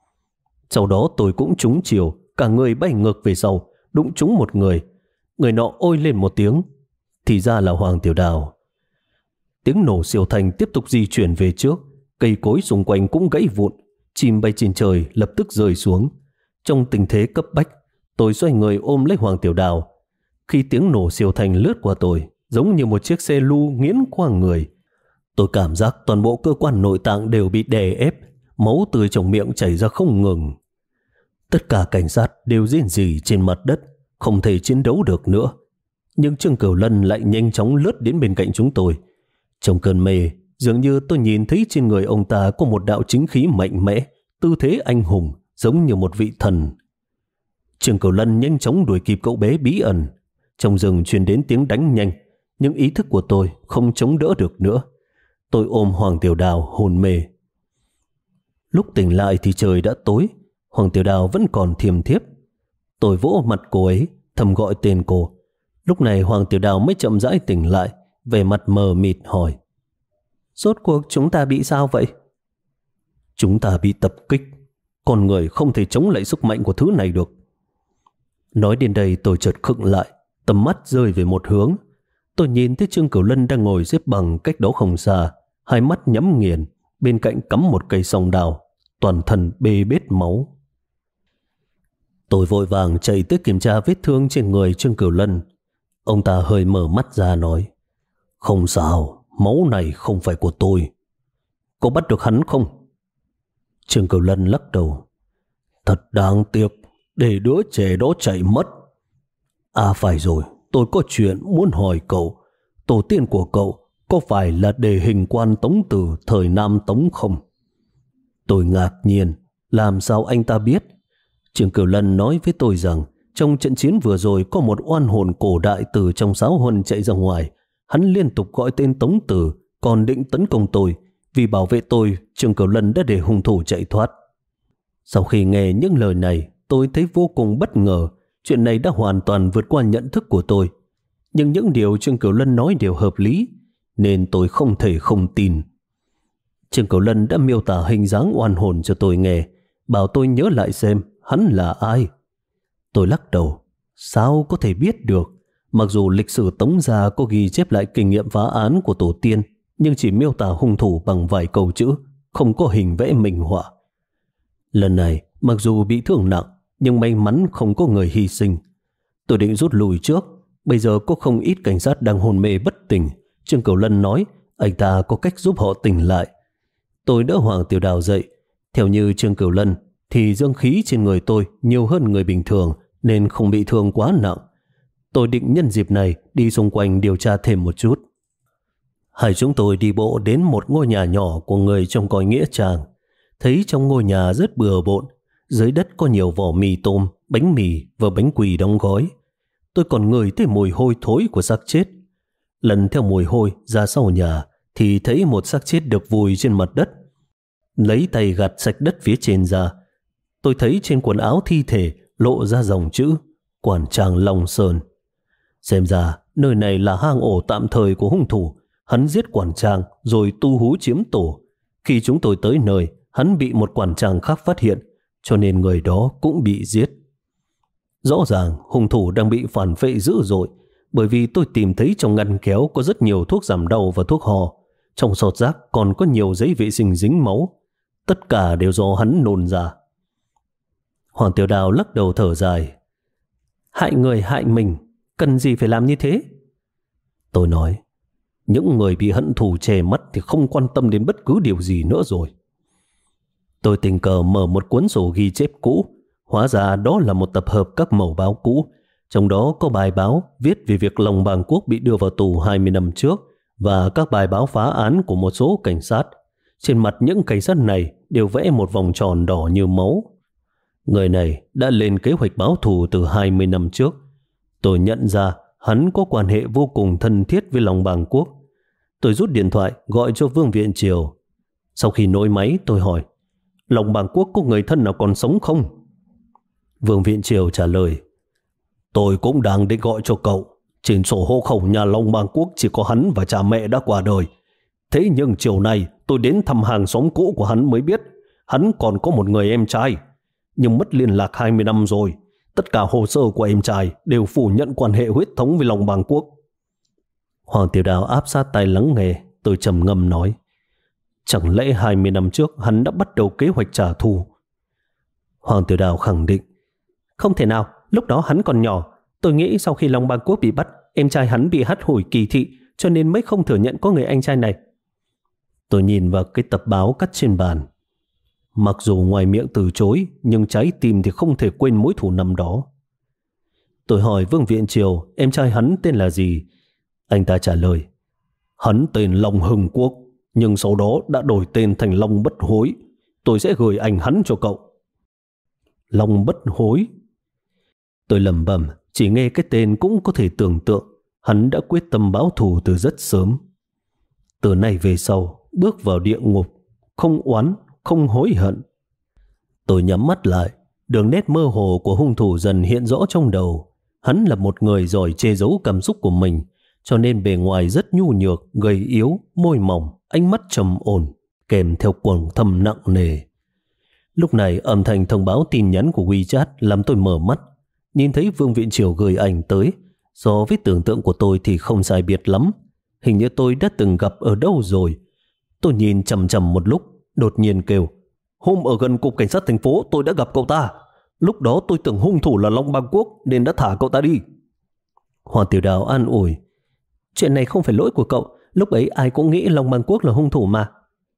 Sau đó tôi cũng trúng chiều, cả người bay ngược về sau, đụng trúng một người. Người nọ ôi lên một tiếng, Thì ra là Hoàng Tiểu Đào. Tiếng nổ siêu thành tiếp tục di chuyển về trước, cây cối xung quanh cũng gãy vụn, chim bay trên trời lập tức rơi xuống. Trong tình thế cấp bách, tôi xoay người ôm lấy Hoàng Tiểu Đào. Khi tiếng nổ siêu thành lướt qua tôi, giống như một chiếc xe lu nghiến qua người. Tôi cảm giác toàn bộ cơ quan nội tạng đều bị đè ép, máu từ trong miệng chảy ra không ngừng. Tất cả cảnh sát đều rên rỉ trên mặt đất, không thể chiến đấu được nữa. Nhưng Trương Cửu Lân lại nhanh chóng lướt đến bên cạnh chúng tôi. Trong cơn mê, dường như tôi nhìn thấy trên người ông ta có một đạo chính khí mạnh mẽ, tư thế anh hùng, giống như một vị thần. Trương Cửu Lân nhanh chóng đuổi kịp cậu bé bí ẩn. Trong rừng truyền đến tiếng đánh nhanh, nhưng ý thức của tôi không chống đỡ được nữa. Tôi ôm Hoàng Tiểu Đào hôn mê. Lúc tỉnh lại thì trời đã tối, Hoàng Tiểu Đào vẫn còn thiềm thiếp. Tôi vỗ mặt cô ấy, thầm gọi tên cô. Lúc này Hoàng Tiểu Đào mới chậm rãi tỉnh lại, về mặt mờ mịt hỏi: rốt cuộc chúng ta bị sao vậy? Chúng ta bị tập kích. Con người không thể chống lại sức mạnh của thứ này được. Nói đến đây tôi chợt khựng lại, tầm mắt rơi về một hướng. Tôi nhìn thấy Trương Cửu Lân đang ngồi xếp bằng cách đó không xa, hai mắt nhắm nghiền, bên cạnh cắm một cây song đào, toàn thân bê bết máu. Tôi vội vàng chạy tới kiểm tra vết thương trên người Trương Cửu Lân. Ông ta hơi mở mắt ra nói: không sao, máu này không phải của tôi. Có bắt được hắn không? Trương Cửu Lân lắc đầu: thật đáng tiếc, để đứa trẻ đó chạy mất. À phải rồi, tôi có chuyện muốn hỏi cậu. Tổ tiên của cậu có phải là đề hình quan Tống Tử thời Nam Tống không? Tôi ngạc nhiên, làm sao anh ta biết? Trương Cửu Lân nói với tôi rằng trong trận chiến vừa rồi có một oan hồn cổ đại từ trong giáo huân chạy ra ngoài. Hắn liên tục gọi tên Tống Tử, còn định tấn công tôi. Vì bảo vệ tôi, Trương Cửu Lân đã để hung thủ chạy thoát. Sau khi nghe những lời này, tôi thấy vô cùng bất ngờ. Chuyện này đã hoàn toàn vượt qua nhận thức của tôi. Nhưng những điều Trương Cửu Lân nói đều hợp lý, nên tôi không thể không tin. Trương Cửu Lân đã miêu tả hình dáng oan hồn cho tôi nghe, bảo tôi nhớ lại xem hắn là ai. Tôi lắc đầu: sao có thể biết được? Mặc dù lịch sử Tống gia có ghi chép lại kinh nghiệm phá án của tổ tiên, nhưng chỉ miêu tả hung thủ bằng vài câu chữ, không có hình vẽ minh họa. Lần này, mặc dù bị thương nặng, nhưng may mắn không có người hy sinh. Tôi định rút lui trước. Bây giờ có không ít cảnh sát đang hôn mê bất tỉnh. Trương Cửu Lân nói anh ta có cách giúp họ tỉnh lại. Tôi đỡ Hoàng Tiểu Đào dậy. Theo như Trương Cửu Lân thì dương khí trên người tôi nhiều hơn người bình thường, nên không bị thương quá nặng. Tôi định nhân dịp này đi xung quanh điều tra thêm một chút. Hai chúng tôi đi bộ đến một ngôi nhà nhỏ của người trong cõi nghĩa trang. Thấy trong ngôi nhà rất bừa bộn, dưới đất có nhiều vỏ mì tôm, bánh mì và bánh quỳ đóng gói. Tôi còn ngửi thấy mùi hôi thối của xác chết. Lần theo mùi hôi ra sau nhà thì thấy một xác chết được vùi trên mặt đất. Lấy tay gạt sạch đất phía trên ra, tôi thấy trên quần áo thi thể lộ ra dòng chữ Quản Tràng Long Sơn. Xem ra nơi này là hang ổ tạm thời của hung thủ. Hắn giết quản tràng rồi tu hú chiếm tổ. Khi chúng tôi tới nơi, hắn bị một quản tràng khác phát hiện, cho nên người đó cũng bị giết. Rõ ràng hung thủ đang bị phản vệ dữ dội, bởi vì tôi tìm thấy trong ngăn kéo có rất nhiều thuốc giảm đau và thuốc ho. Trong sọt rác còn có nhiều giấy vệ sinh dính máu. Tất cả đều do hắn nôn ra. Hoàng Tiểu Đào lắc đầu thở dài: hại người hại mình, cần gì phải làm như thế? Tôi nói: những người bị hận thù che mắt thì không quan tâm đến bất cứ điều gì nữa rồi. Tôi tình cờ mở một cuốn sổ ghi chép cũ. Hóa ra đó là một tập hợp các mẩu báo cũ. Trong đó có bài báo viết về việc Lòng Bàng Quốc bị đưa vào tù 20 năm trước và các bài báo phá án của một số cảnh sát. Trên mặt những cảnh sát này đều vẽ một vòng tròn đỏ như máu. Người này đã lên kế hoạch báo thù từ 20 năm trước. Tôi nhận ra hắn có quan hệ vô cùng thân thiết với Lòng Bàng Quốc. Tôi rút điện thoại gọi cho Vương Viện Triều. Sau khi nối máy tôi hỏi: Lòng Bàng Quốc có người thân nào còn sống không? Vương Viện Triều trả lời: tôi cũng đang định gọi cho cậu. Trên sổ hộ khẩu nhà Lòng Bàng Quốc chỉ có hắn và cha mẹ đã qua đời. Thế nhưng chiều nay tôi đến thăm hàng xóm cũ của hắn mới biết hắn còn có một người em trai, nhưng mất liên lạc 20 năm rồi. Tất cả hồ sơ của em trai đều phủ nhận quan hệ huyết thống với Lòng Bàng Quốc. Hoàng Tiểu Đào áp sát tai lắng nghe. Tôi trầm ngâm nói, chẳng lẽ 20 năm trước hắn đã bắt đầu kế hoạch trả thù? Hoàng Tiểu Đào khẳng định, không thể nào, lúc đó hắn còn nhỏ. Tôi nghĩ sau khi Long Bang Quốc bị bắt, em trai hắn bị hắt hủi kỳ thị, cho nên mới không thừa nhận có người anh trai này. Tôi nhìn vào cái tập báo cắt trên bàn. Mặc dù ngoài miệng từ chối, nhưng trái tim thì không thể quên mối thù năm đó. Tôi hỏi Vương Viện Triều em trai hắn tên là gì. Anh ta trả lời, hắn tên Long Hưng Quốc, nhưng sau đó đã đổi tên thành Long Bất Hối. Tôi sẽ gửi ảnh hắn cho cậu. Long Bất Hối. Tôi lẩm bẩm, chỉ nghe cái tên cũng có thể tưởng tượng hắn đã quyết tâm báo thù từ rất sớm. Từ nay về sau, bước vào địa ngục, không oán, không hối hận. Tôi nhắm mắt lại, đường nét mơ hồ của hung thủ dần hiện rõ trong đầu. Hắn là một người giỏi che giấu cảm xúc của mình, cho nên bề ngoài rất nhu nhược, gầy yếu, môi mỏng, ánh mắt trầm ổn, kèm theo quầng thâm nặng nề. Lúc này âm thanh thông báo tin nhắn của WeChat làm tôi mở mắt, nhìn thấy Vương Viện Triều gửi ảnh tới. So với tưởng tượng của tôi thì không sai biệt lắm. Hình như tôi đã từng gặp ở đâu rồi. Tôi nhìn chằm chằm một lúc, đột nhiên kêu, hôm ở gần cục cảnh sát thành phố tôi đã gặp cậu ta. Lúc đó tôi tưởng hung thủ là Long Bang Quốc nên đã thả cậu ta đi. Hoàng Tiểu Đào an ủi, chuyện này không phải lỗi của cậu, lúc ấy ai cũng nghĩ Long Bang Quốc là hung thủ mà.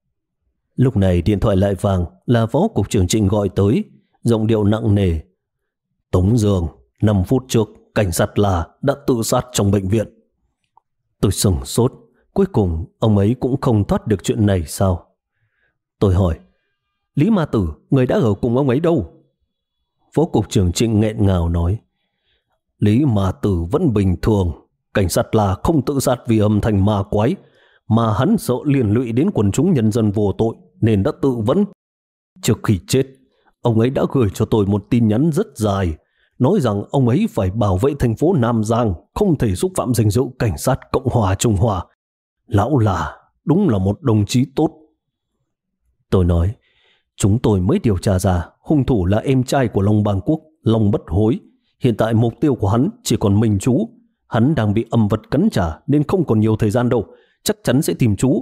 Lúc này điện thoại lại vang, là Phó Cục trưởng Trịnh gọi tới, giọng điệu nặng nề. Tống Dương, 5 phút trước cảnh sát là đã tự sát trong bệnh viện. Tôi sửng sốt, cuối cùng ông ấy cũng không thoát được chuyện này sao? Tôi hỏi, Lý Ma Tử, người đã ở cùng ông ấy đâu? Phó Cục trưởng Trịnh nghẹn ngào nói, Lý Ma Tử vẫn bình thường, cảnh sát là không tự sát vì âm thanh ma quái, mà hắn sợ liên lụy đến quần chúng nhân dân vô tội nên đã tự vẫn. Trước khi chết, ông ấy đã gửi cho tôi một tin nhắn rất dài, nói rằng ông ấy phải bảo vệ thành phố Nam Giang, không thể xúc phạm danh dự cảnh sát Cộng hòa Trung Hoa. Lão là đúng là một đồng chí tốt. Tôi nói, chúng tôi mới điều tra ra hung thủ là em trai của Long Bang Quốc, Long Bất Hối. Hiện tại mục tiêu của hắn chỉ còn mình chú. Hắn đang bị âm vật cắn trả nên không còn nhiều thời gian đâu, chắc chắn sẽ tìm chú.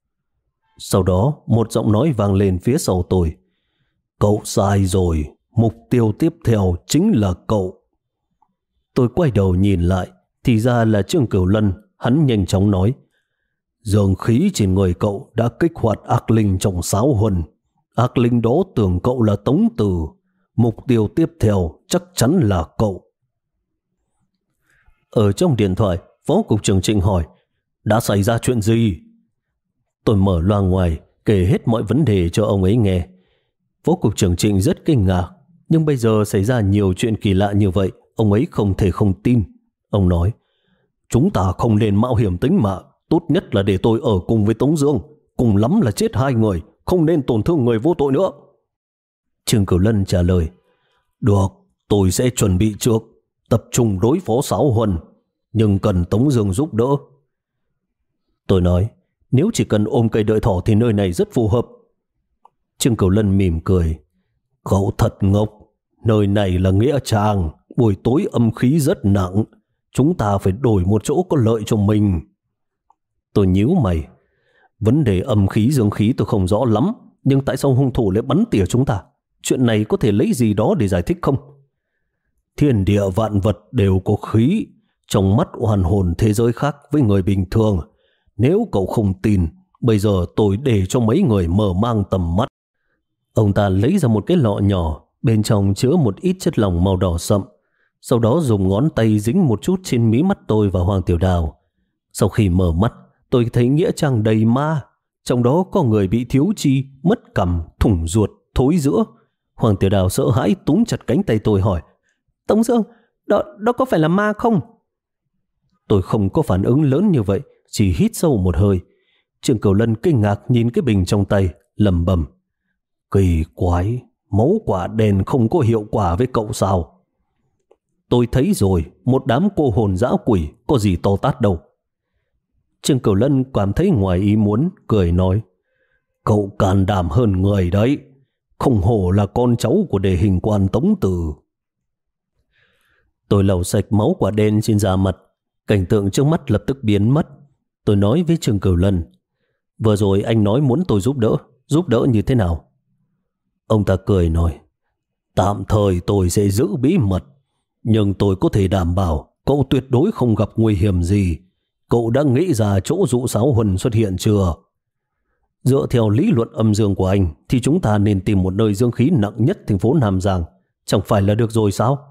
Sau đó một giọng nói vang lên phía sau tôi, cậu sai rồi, mục tiêu tiếp theo chính là cậu. Tôi quay đầu nhìn lại, thì ra là Trương Cửu Lân. Hắn nhanh chóng nói, dường khí trên người cậu đã kích hoạt ác linh trong Sáo Huân. Ác linh đó tưởng cậu là Tống Tử. Mục tiêu tiếp theo chắc chắn là cậu. Ở trong điện thoại, Phó Cục trưởng Trịnh hỏi, đã xảy ra chuyện gì? Tôi mở loa ngoài, kể hết mọi vấn đề cho ông ấy nghe. Phó Cục trưởng Trịnh rất kinh ngạc, nhưng bây giờ xảy ra nhiều chuyện kỳ lạ như vậy, ông ấy không thể không tin. Ông nói, chúng ta không nên mạo hiểm tính mạng, tốt nhất là để tôi ở cùng với Tống Dương, cùng lắm là chết 2 người, không nên tổn thương người vô tội nữa. Trương Cửu Lân trả lời, được, tôi sẽ chuẩn bị trước, tập trung đối phó Sáo Huân, nhưng cần Tống Dương giúp đỡ. Tôi nói, nếu chỉ cần ôm cây đợi thỏ thì nơi này rất phù hợp. Trương Cửu Lân mỉm cười, cậu thật ngốc, nơi này là nghĩa trang, buổi tối âm khí rất nặng, chúng ta phải đổi một chỗ có lợi cho mình. Tôi nhíu mày, vấn đề âm khí dương khí tôi không rõ lắm, nhưng tại sao hung thủ lại bắn tỉa chúng ta? Chuyện này có thể lấy gì đó để giải thích không? Thiên địa vạn vật đều có khí, trong mắt oan hồn thế giới khác với người bình thường. Nếu cậu không tin, bây giờ tôi để cho mấy người mở mang tầm mắt. Ông ta lấy ra một cái lọ nhỏ, bên trong chứa một ít chất lỏng màu đỏ sậm, sau đó dùng ngón tay dính một chút trên mí mắt tôi và Hoàng Tiểu Đào. Sau khi mở mắt, tôi thấy nghĩa trang đầy ma, trong đó có người bị thiếu chi, mất cằm, thủng ruột, thối rữa. Hoàng Tiểu Đào sợ hãi túm chặt cánh tay tôi hỏi, Tống Dương, đó có phải là ma không? Tôi không có phản ứng lớn như vậy, chỉ hít sâu một hơi. Trương Cửu Lân kinh ngạc nhìn cái bình trong tay, lẩm bẩm, kỳ quái, máu quả đen không có hiệu quả với cậu sao? Tôi thấy rồi, một đám cô hồn dã quỷ, có gì to tát đâu. Trương Cửu Lân cảm thấy ngoài ý muốn, cười nói, cậu can đảm hơn người đấy, không hổ là con cháu của đề hình quan Tống Tử. Tôi lau sạch máu quả đen trên da mặt, Cảnh tượng trước mắt lập tức biến mất. Tôi nói với Trương Cửu Lân: vừa rồi anh nói muốn tôi giúp đỡ như thế nào? Ông ta cười nói: tạm thời tôi sẽ giữ bí mật, nhưng tôi có thể đảm bảo cậu tuyệt đối không gặp nguy hiểm gì. Cậu đã nghĩ ra chỗ dụ Sáo Huân xuất hiện chưa? Dựa theo lý luận âm dương của anh thì chúng ta nên tìm một nơi dương khí nặng nhất thành phố Nam Giang, chẳng phải là được rồi sao?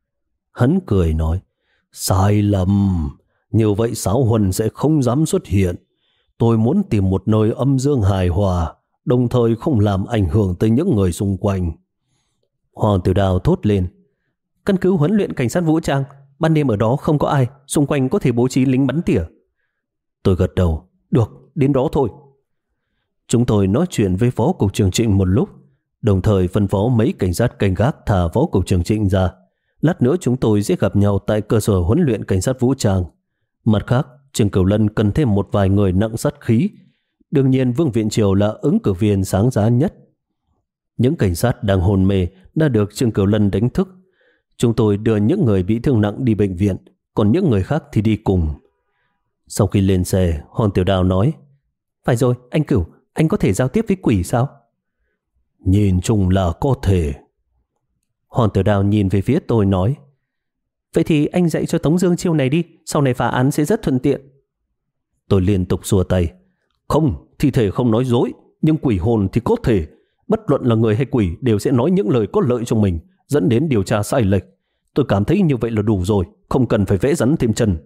Hắn cười nói: sai lầm, như vậy Sáo Huân sẽ không dám xuất hiện. Tôi muốn tìm một nơi âm dương hài hòa, đồng thời không làm ảnh hưởng tới những người xung quanh. Hoàng Tiểu Đào thốt lên: căn cứ huấn luyện cảnh sát vũ trang, ban đêm ở đó không có ai, xung quanh có thể bố trí lính bắn tỉa. Tôi gật đầu: được, đến đó thôi. Chúng tôi nói chuyện với Phó Cục trưởng Trịnh một lúc, đồng thời phân phó mấy cảnh sát canh gác thả Phó Cục trưởng Trịnh ra. Lát nữa chúng tôi sẽ gặp nhau tại cơ sở huấn luyện cảnh sát vũ trang. Mặt khác, Trương Cửu Lân cần thêm một vài người nặng sát khí. Đương nhiên Vương Viện Triều là ứng cử viên sáng giá nhất. Những cảnh sát đang hôn mê đã được Trương Cửu Lân đánh thức. Chúng tôi đưa những người bị thương nặng đi bệnh viện, còn những người khác thì đi cùng. Sau khi lên xe, Hoàng Tiểu Đào nói: phải rồi, anh Cửu, anh có thể giao tiếp với quỷ sao? Nhìn chung là có thể. Hoàng Tiểu Đào nhìn về phía tôi nói: vậy thì anh dạy cho Tống Dương chiêu này đi, sau này phá án sẽ rất thuận tiện. Tôi liên tục xua tay: không, thi thể không nói dối, nhưng quỷ hồn thì có thể. Bất luận là người hay quỷ đều sẽ nói những lời có lợi cho mình, dẫn đến điều tra sai lệch. Tôi cảm thấy như vậy là đủ rồi, không cần phải vẽ rắn thêm chân.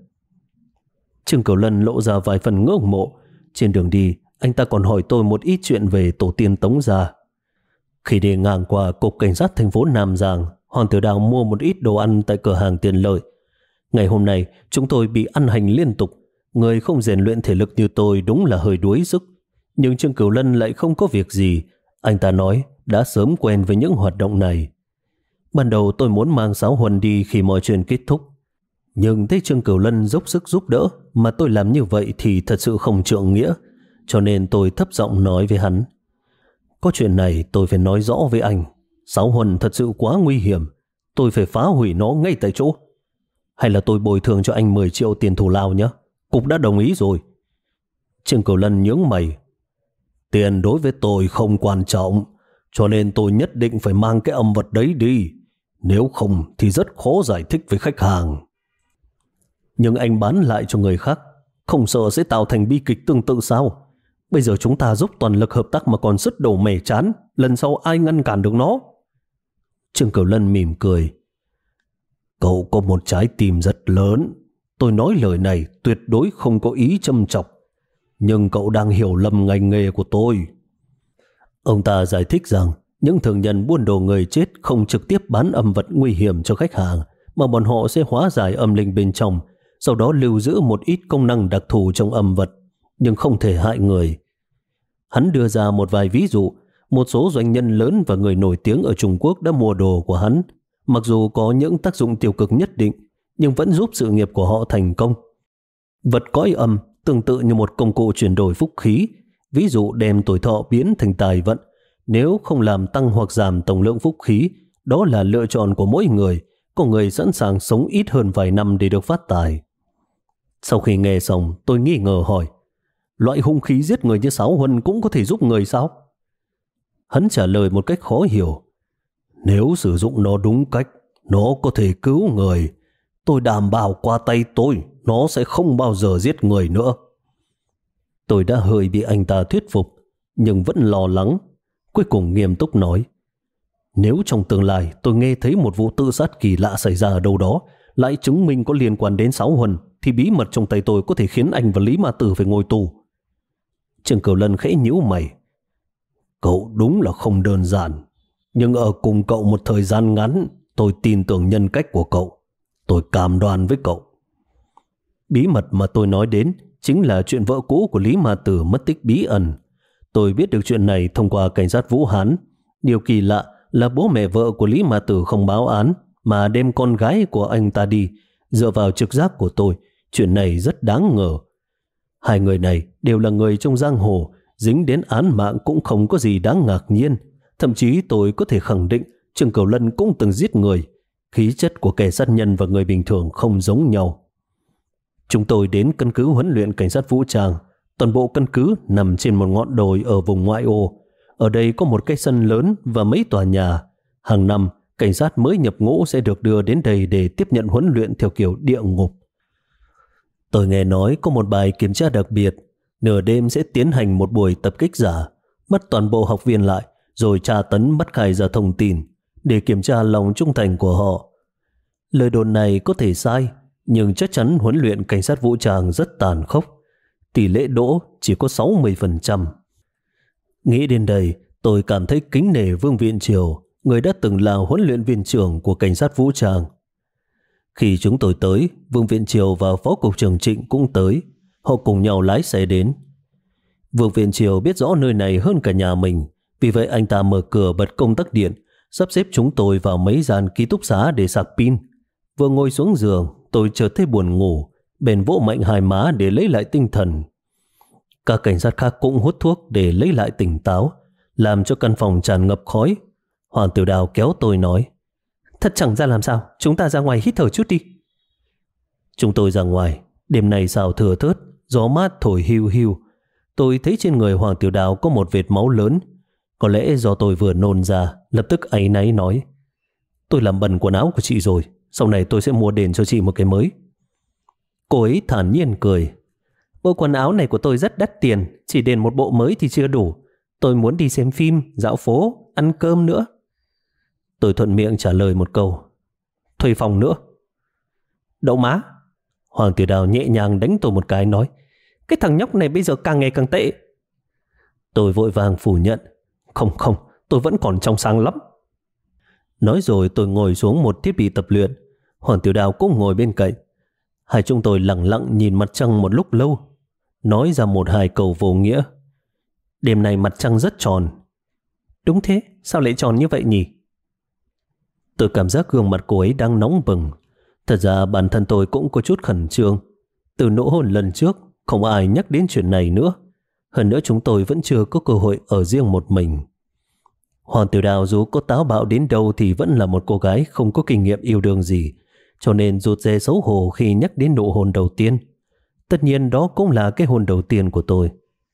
Trương Cửu Lân lộ ra vài phần ngưỡng mộ. Trên đường đi, anh ta còn hỏi tôi một ít chuyện về tổ tiên Tống gia. Khi đi ngang qua cục cảnh sát thành phố Nam Giang, Hoàng Tiểu Đào mua một ít đồ ăn tại cửa hàng tiện lợi. Ngày hôm nay, chúng tôi bị ăn hành liên tục. Người không rèn luyện thể lực như tôi đúng là hơi đuối sức. Nhưng Trương Cửu Lân lại không có việc gì. Anh ta nói đã sớm quen với những hoạt động này. Ban đầu tôi muốn mang Sáo Huân đi khi mọi chuyện kết thúc. Nhưng thấy Trương Cửu Lân dốc sức giúp đỡ mà tôi làm như vậy thì thật sự không trượng nghĩa. Cho nên tôi thấp giọng nói với hắn: có chuyện này tôi phải nói rõ với anh. Sáo Huân thật sự quá nguy hiểm. Tôi phải phá hủy nó ngay tại chỗ. Hay là tôi bồi thường cho anh 10 triệu tiền thù lao nhé. Cục đã đồng ý rồi. Trương Cửu Lân nhướng mày: tiền đối với tôi không quan trọng, cho nên tôi nhất định phải mang cái âm vật đấy đi. Nếu không thì rất khó giải thích với khách hàng. Nhưng anh bán lại cho người khác, không sợ sẽ tạo thành bi kịch tương tự sao? Bây giờ chúng ta giúp toàn lực hợp tác mà còn sứt đầu mẻ chán, lần sau ai ngăn cản được nó? Trương Cửu Lân mỉm cười: cậu có một trái tim rất lớn. Tôi nói lời này tuyệt đối không có ý châm chọc, nhưng cậu đang hiểu lầm ngành nghề của tôi. Ông ta giải thích rằng những thương nhân buôn đồ người chết không trực tiếp bán âm vật nguy hiểm cho khách hàng, mà bọn họ sẽ hóa giải âm linh bên trong, sau đó lưu giữ một ít công năng đặc thù trong âm vật, nhưng không thể hại người. Hắn đưa ra một vài ví dụ. Một số doanh nhân lớn và người nổi tiếng ở Trung Quốc đã mua đồ của hắn. Mặc dù có những tác dụng tiêu cực nhất định, nhưng vẫn giúp sự nghiệp của họ thành công. Vật cõi âm tương tự như một công cụ chuyển đổi phúc khí, ví dụ đem tuổi thọ biến thành tài vận. Nếu không làm tăng hoặc giảm tổng lượng phúc khí, đó là lựa chọn của mỗi người. Có người sẵn sàng sống ít hơn vài năm để được phát tài. Sau khi nghe xong, tôi nghi ngờ hỏi: loại hung khí giết người như Sáo Huân cũng có thể giúp người sao? Hắn trả lời một cách khó hiểu: nếu sử dụng nó đúng cách, nó có thể cứu người. Tôi đảm bảo qua tay tôi, nó sẽ không bao giờ giết người nữa. Tôi đã hơi bị anh ta thuyết phục, nhưng vẫn lo lắng. Cuối cùng nghiêm túc nói: nếu trong tương lai tôi nghe thấy một vụ tự sát kỳ lạ xảy ra ở đâu đó, lại chứng minh có liên quan đến Sáo Huân, thì bí mật trong tay tôi có thể khiến anh và Lý Ma Tử phải ngồi tù. Trương Cửu Lân khẽ nhíu mày: cậu đúng là không đơn giản, nhưng ở cùng cậu một thời gian ngắn, tôi tin tưởng nhân cách của cậu. Tôi cam đoan với cậu. Bí mật mà tôi nói đến chính là chuyện vợ cũ của Lý Ma Tử mất tích bí ẩn. Tôi biết được chuyện này thông qua cảnh sát Vũ Hán. Điều kỳ lạ là bố mẹ vợ của Lý Ma Tử không báo án, mà đem con gái của anh ta đi. Dựa vào trực giác của tôi, chuyện này rất đáng ngờ. Hai người này đều là người trong giang hồ, dính đến án mạng cũng không có gì đáng ngạc nhiên. Thậm chí tôi có thể khẳng định Trương Cửu Lân cũng từng giết người. Khí chất của kẻ sát nhân và người bình thường không giống nhau. Chúng tôi đến căn cứ huấn luyện cảnh sát vũ trang. Toàn bộ căn cứ nằm trên một ngọn đồi ở vùng ngoại ô. Ở đây có một cái sân lớn và mấy tòa nhà. Hàng năm, cảnh sát mới nhập ngũ sẽ được đưa đến đây để tiếp nhận huấn luyện theo kiểu địa ngục. Tôi nghe nói có một bài kiểm tra đặc biệt. Nửa đêm sẽ tiến hành một buổi tập kích giả, bắt toàn bộ học viên lại, rồi tra tấn bắt khai ra thông tin để kiểm tra lòng trung thành của họ. Lời đồn này có thể sai, nhưng chắc chắn huấn luyện cảnh sát vũ trang rất tàn khốc. Tỷ lệ đỗ chỉ có 60%. Nghĩ đến đây, tôi cảm thấy kính nể Vương Viện Triều, người đã từng là huấn luyện viên trưởng của cảnh sát vũ trang. Khi chúng tôi tới, Vương Viện Triều và Phó Cục trưởng Trịnh cũng tới. Họ cùng nhau lái xe đến. Vương Viện Triều biết rõ nơi này hơn cả nhà mình, vì vậy anh ta mở cửa bật công tắc điện, sắp xếp chúng tôi vào mấy gian ký túc xá để sạc pin. Vừa ngồi xuống giường, tôi chợt thấy buồn ngủ, bèn vỗ mạnh hai má để lấy lại tinh thần. Các cảnh sát khác cũng hút thuốc để lấy lại tỉnh táo, làm cho căn phòng tràn ngập khói. Hoàng Tiểu Đào kéo tôi nói: "Thật chẳng ra làm sao, chúng ta ra ngoài hít thở chút đi." Chúng tôi ra ngoài. Đêm nay sao thừa thớt, gió mát thổi hiu hiu. Tôi thấy trên người Hoàng Tiểu Đào có một vệt máu lớn. Có lẽ do tôi vừa nôn ra, lập tức áy náy nói: "Tôi làm bẩn quần áo của chị rồi, sau này tôi sẽ mua đền cho chị một cái mới." Cô ấy thản nhiên cười: "Bộ quần áo này của tôi rất đắt tiền, chỉ đền một bộ mới thì chưa đủ. Tôi muốn đi xem phim, dạo phố, ăn cơm nữa." Tôi thuận miệng trả lời một câu: "Thuê phòng nữa." "Đậu má!" Hoàng Tiểu Đào nhẹ nhàng đánh tôi một cái nói: "Cái thằng nhóc này bây giờ càng ngày càng tệ." Tôi vội vàng phủ nhận: Không, tôi vẫn còn trong sáng lắm." Nói rồi tôi ngồi xuống một thiết bị tập luyện. Hoàng Tiểu Đào cũng ngồi bên cạnh. Hai chúng tôi lặng lặng nhìn mặt trăng một lúc lâu, nói ra một hai câu vô nghĩa. "Đêm nay mặt trăng rất tròn." "Đúng thế, sao lại tròn như vậy nhỉ?" Tôi cảm giác gương mặt cô ấy đang nóng bừng. Thật ra bản thân tôi cũng có chút khẩn trương. Từ nụ hôn lần trước, không ai nhắc đến chuyện này nữa. Hơn nữa chúng tôi vẫn chưa có cơ hội ở riêng một mình. Hoàng Tiểu Đào dù có táo bạo đến đâu thì vẫn là một cô gái không có kinh nghiệm yêu đương gì, cho nên rụt rè xấu hổ khi nhắc đến nụ hôn đầu tiên. Tất nhiên đó cũng là cái hôn đầu tiên của tôi.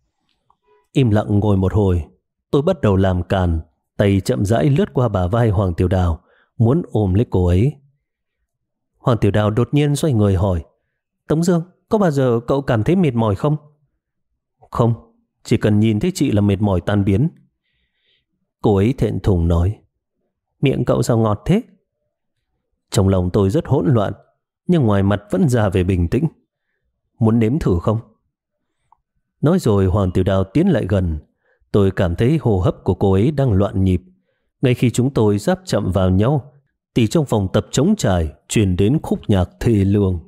Im lặng ngồi một hồi, tôi bắt đầu làm càn, tay chậm rãi lướt qua bả vai Hoàng Tiểu Đào, muốn ôm lấy cô ấy. Hoàng Tiểu Đào đột nhiên xoay người hỏi: "Tống Dương, có bao giờ cậu cảm thấy mệt mỏi không?" "Không, chỉ cần nhìn thấy chị là mệt mỏi tan biến." Cô ấy thẹn thùng nói: "Miệng cậu sao ngọt thế?" Trong lòng tôi rất hỗn loạn, nhưng ngoài mặt vẫn ra vẻ bình tĩnh. "Muốn nếm thử không?" Nói rồi Hoàng Tiểu Đào tiến lại gần. Tôi cảm thấy hô hấp của cô ấy đang loạn nhịp. Ngay khi chúng tôi sắp chạm vào nhau thì trong phòng tập trống trải truyền đến khúc nhạc thê lương.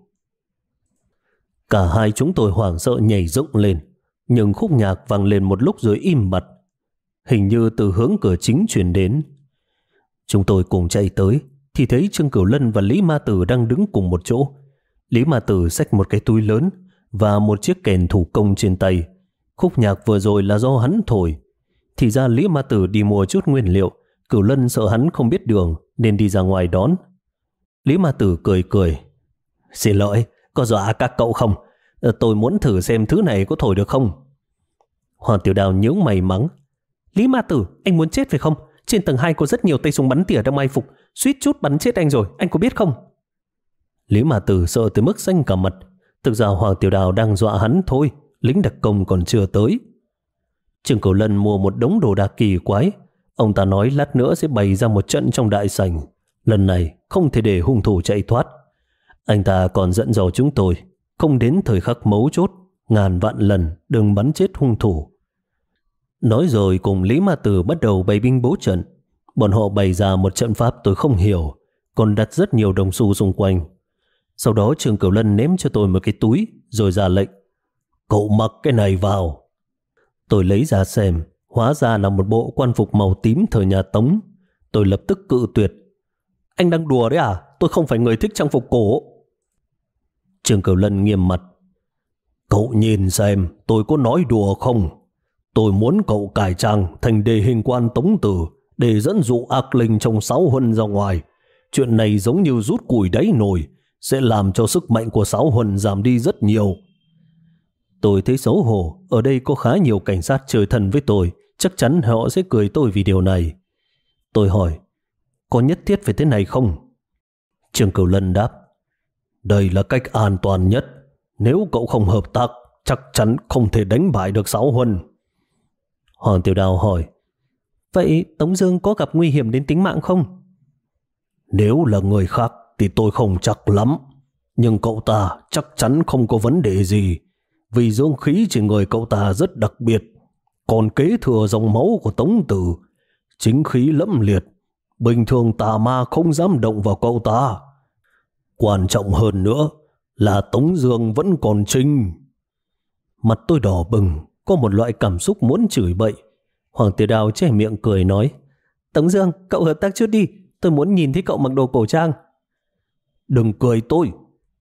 Cả hai chúng tôi hoảng sợ nhảy dựng lên, nhưng khúc nhạc vang lên một lúc rồi im bặt, hình như từ hướng cửa chính truyền đến. Chúng tôi cùng chạy tới thì thấy Trương Cửu Lân và Lý Ma Tử đang đứng cùng một chỗ. Lý Ma Tử xách một cái túi lớn và một chiếc kèn thủ công trên tay. Khúc nhạc vừa rồi là do hắn thổi. Thì ra Lý Ma Tử đi mua chút nguyên liệu, Cửu Lân sợ hắn không biết đường nên đi ra ngoài đón. Lý Ma Tử cười cười: "Xin lỗi, có dọa các cậu không? Tôi muốn thử xem thứ này có thổi được không." Hoàng Tiểu Đào nhướng mày mắng: "Lý Ma Tử, anh muốn chết phải không? Trên tầng 2 có rất nhiều tay súng bắn tỉa đang mai phục, suýt chút bắn chết anh rồi, anh có biết không?" Lý Ma Tử sợ tới mức xanh cả mặt. Thực ra Hoàng Tiểu Đào đang dọa hắn thôi, lính đặc công còn chưa tới. Trương Cửu Lân mua một đống đồ đạc kỳ quái. Ông ta nói lát nữa sẽ bày ra một trận trong đại sảnh. Lần này không thể để hung thủ chạy thoát. Anh ta còn dặn dò chúng tôi không đến thời khắc mấu chốt, ngàn vạn lần đừng bắn chết hung thủ. Nói rồi cùng Lý Ma Tử bắt đầu bày binh bố trận. Bọn họ bày ra một trận pháp tôi không hiểu, còn đặt rất nhiều đồng xu xung quanh. Sau đó Trương Cửu Lân ném cho tôi một cái túi rồi ra lệnh: "Cậu mặc cái này vào." Tôi lấy ra xem, hóa ra là một bộ quan phục màu tím thời nhà Tống. Tôi lập tức cự tuyệt: "Anh đang đùa đấy à? Tôi không phải người thích trang phục cổ." Trương Cửu Lân nghiêm mặt: "Cậu nhìn xem tôi có nói đùa không? Tôi muốn cậu cải trang thành đề hình quan Tống Tử để dẫn dụ ác linh trong 6 huân ra ngoài. Chuyện này giống như rút củi đáy nồi, sẽ làm cho sức mạnh của Sáu Huân giảm đi rất nhiều. Tôi thấy xấu hổ, ở đây có khá nhiều cảnh sát chơi thân với tôi, chắc chắn họ sẽ cười tôi vì điều này. Tôi hỏi, có nhất thiết phải thế này không? Trương Cửu Lân đáp, đây là cách an toàn nhất. Nếu cậu không hợp tác, chắc chắn không thể đánh bại được Sáu Huân. Hoàng Tiểu Đào hỏi, vậy Tống Dương có gặp nguy hiểm đến tính mạng không? Nếu là người khác thì tôi không chắc lắm, nhưng cậu ta chắc chắn không có vấn đề gì, vì dưỡng khí trên người cậu ta rất đặc biệt, còn kế thừa dòng máu của Tống Tử, chính khí lẫm liệt, bình thường tà ma không dám động vào cậu ta. Quan trọng hơn nữa là Tống Dương vẫn còn trinh. Mặt tôi đỏ bừng, có một loại cảm xúc muốn chửi bậy. Hoàng Tiểu Đào che miệng cười nói, Tống Dương, cậu hợp tác chút đi, tôi muốn nhìn thấy cậu mặc đồ cổ trang. Đừng cười tôi.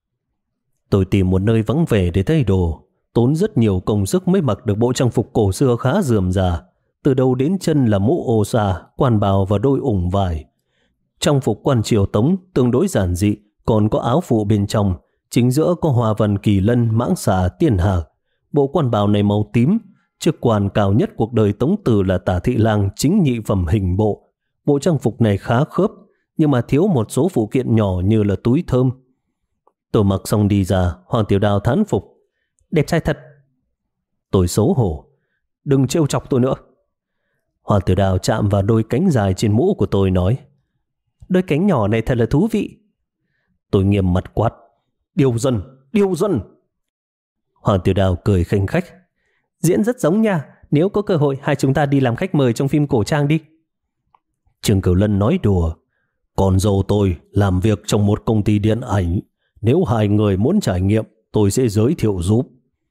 Tôi tìm một nơi vắng vẻ để thay đồ, tốn rất nhiều công sức mới mặc được bộ trang phục cổ xưa khá rườm rà. Từ đầu đến chân là mũ ô sa, quan bào và đôi ủng vải. Trang phục quan triều Tống tương đối giản dị, còn có áo phụ bên trong, chính giữa có hoa văn kỳ lân, mãng xà, tiên hạc. Bộ quan bào này màu tím. Chức quan cao nhất cuộc đời Tống Tử là Tả Thị Lang chính nhị phẩm hình bộ. Bộ trang phục này khá khớp, nhưng mà thiếu một số phụ kiện nhỏ như là túi thơm. Tôi mặc xong đi ra, Hoàng Tiểu Đào thán phục, đẹp trai thật. Tôi xấu hổ, đừng trêu chọc tôi nữa. Hoàng Tiểu Đào chạm vào đôi cánh dài trên mũ của tôi nói, đôi cánh nhỏ này thật là thú vị. Tôi nghiêm mặt quát, điêu dân, điêu dân. Hoàng Tiểu Đào cười khanh khách, diễn rất giống nha, nếu có cơ hội hai chúng ta đi làm khách mời trong phim cổ trang đi. Trương Cửu Lân nói đùa, con dâu tôi làm việc trong một công ty điện ảnh, nếu hai người muốn trải nghiệm tôi sẽ giới thiệu giúp.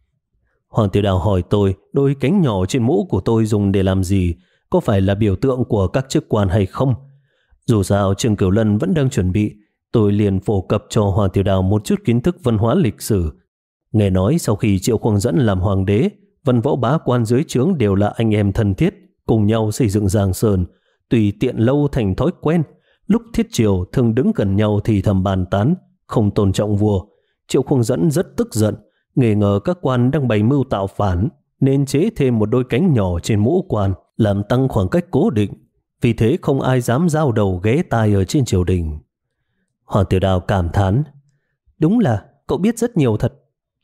Hoàng Tiểu Đào hỏi tôi đôi cánh nhỏ trên mũ của tôi dùng để làm gì, có phải là biểu tượng của các chức quan hay không. Dù sao Trương Cửu Lân vẫn đang chuẩn bị, tôi liền phổ cập cho Hoàng Tiểu Đào một chút kiến thức văn hóa lịch sử. Nghe nói sau khi Triệu Quang Dẫn làm hoàng đế, văn võ bá quan dưới trướng đều là anh em thân thiết, cùng nhau xây dựng Giang Sơn, tùy tiện lâu thành thói quen. Lúc thiết triều thường đứng gần nhau thì thầm bàn tán, không tôn trọng vua. Triệu Quang Dẫn rất tức giận, nghi ngờ các quan đang bày mưu tạo phản, nên chế thêm một đôi cánh nhỏ trên mũ quan, làm tăng khoảng cách cố định. Vì thế không ai dám giao đầu ghé tai ở trên triều đình. Hoàng Tiểu Đào cảm thán, đúng là cậu biết rất nhiều thật.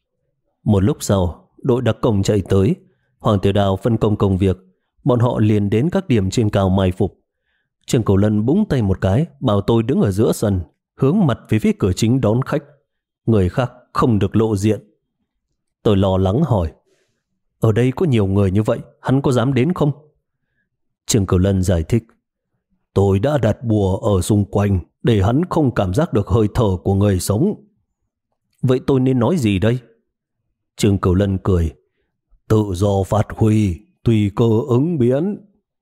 Một lúc sau, đội đặc công chạy tới. Hoàng Tiểu Đào phân công công việc, bọn họ liền đến các điểm trên cao mai phục. Trương Cửu Lân búng tay một cái, bảo tôi đứng ở giữa sân, hướng mặt về phía cửa chính đón khách. Người khác không được lộ diện. Tôi lo lắng hỏi, ở đây có nhiều người như vậy, hắn có dám đến không? Trương Cửu Lân giải thích, tôi đã đặt bùa ở xung quanh để hắn không cảm giác được hơi thở của người sống. Vậy tôi nên nói gì đây? Trương Cửu Lân cười, tự do phát huy, tùy cơ ứng biến.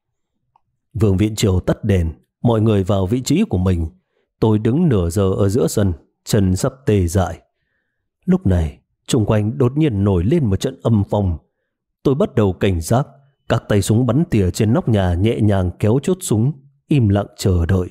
Vương Viện Triều tắt đèn, mọi người vào vị trí của mình. Tôi đứng nửa giờ ở giữa sân, chân sắp tê dại. Lúc này, xung quanh đột nhiên nổi lên một trận âm phong. Tôi bắt đầu cảnh giác, các tay súng bắn tỉa trên nóc nhà nhẹ nhàng kéo chốt súng, im lặng chờ đợi.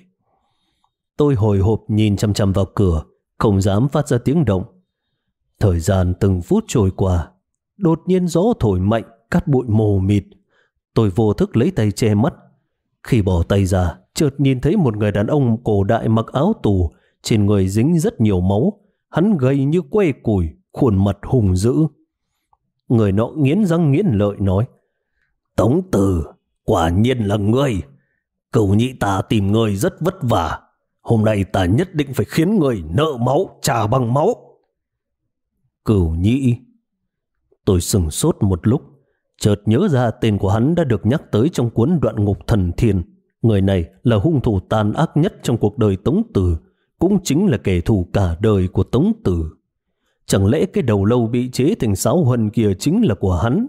Tôi hồi hộp nhìn chăm chăm vào cửa, không dám phát ra tiếng động. Thời gian từng phút trôi qua, đột nhiên gió thổi mạnh, cát bụi mù mịt. Tôi vô thức lấy tay che mắt. Khi bỏ tay ra, chợt nhìn thấy một người đàn ông cổ đại mặc áo tù, trên người dính rất nhiều máu. Hắn gầy như que củi, khuôn mặt hung dữ. Người nọ nghiến răng nghiến lợi nói, Tống Tử, quả nhiên là ngươi. Cửu nhị ta tìm ngươi rất vất vả. Hôm nay ta nhất định phải khiến ngươi nợ máu trả bằng máu. Cửu nhị. Tôi sửng sốt một lúc, chợt nhớ ra tên của hắn đã được nhắc tới trong cuốn Đoạn Ngục Thần Thiên. Người này là hung thủ tàn ác nhất trong cuộc đời Tống Tử, cũng chính là kẻ thù cả đời của Tống Tử. Chẳng lẽ cái đầu lâu bị chế thành Sáu Huân kia chính là của hắn?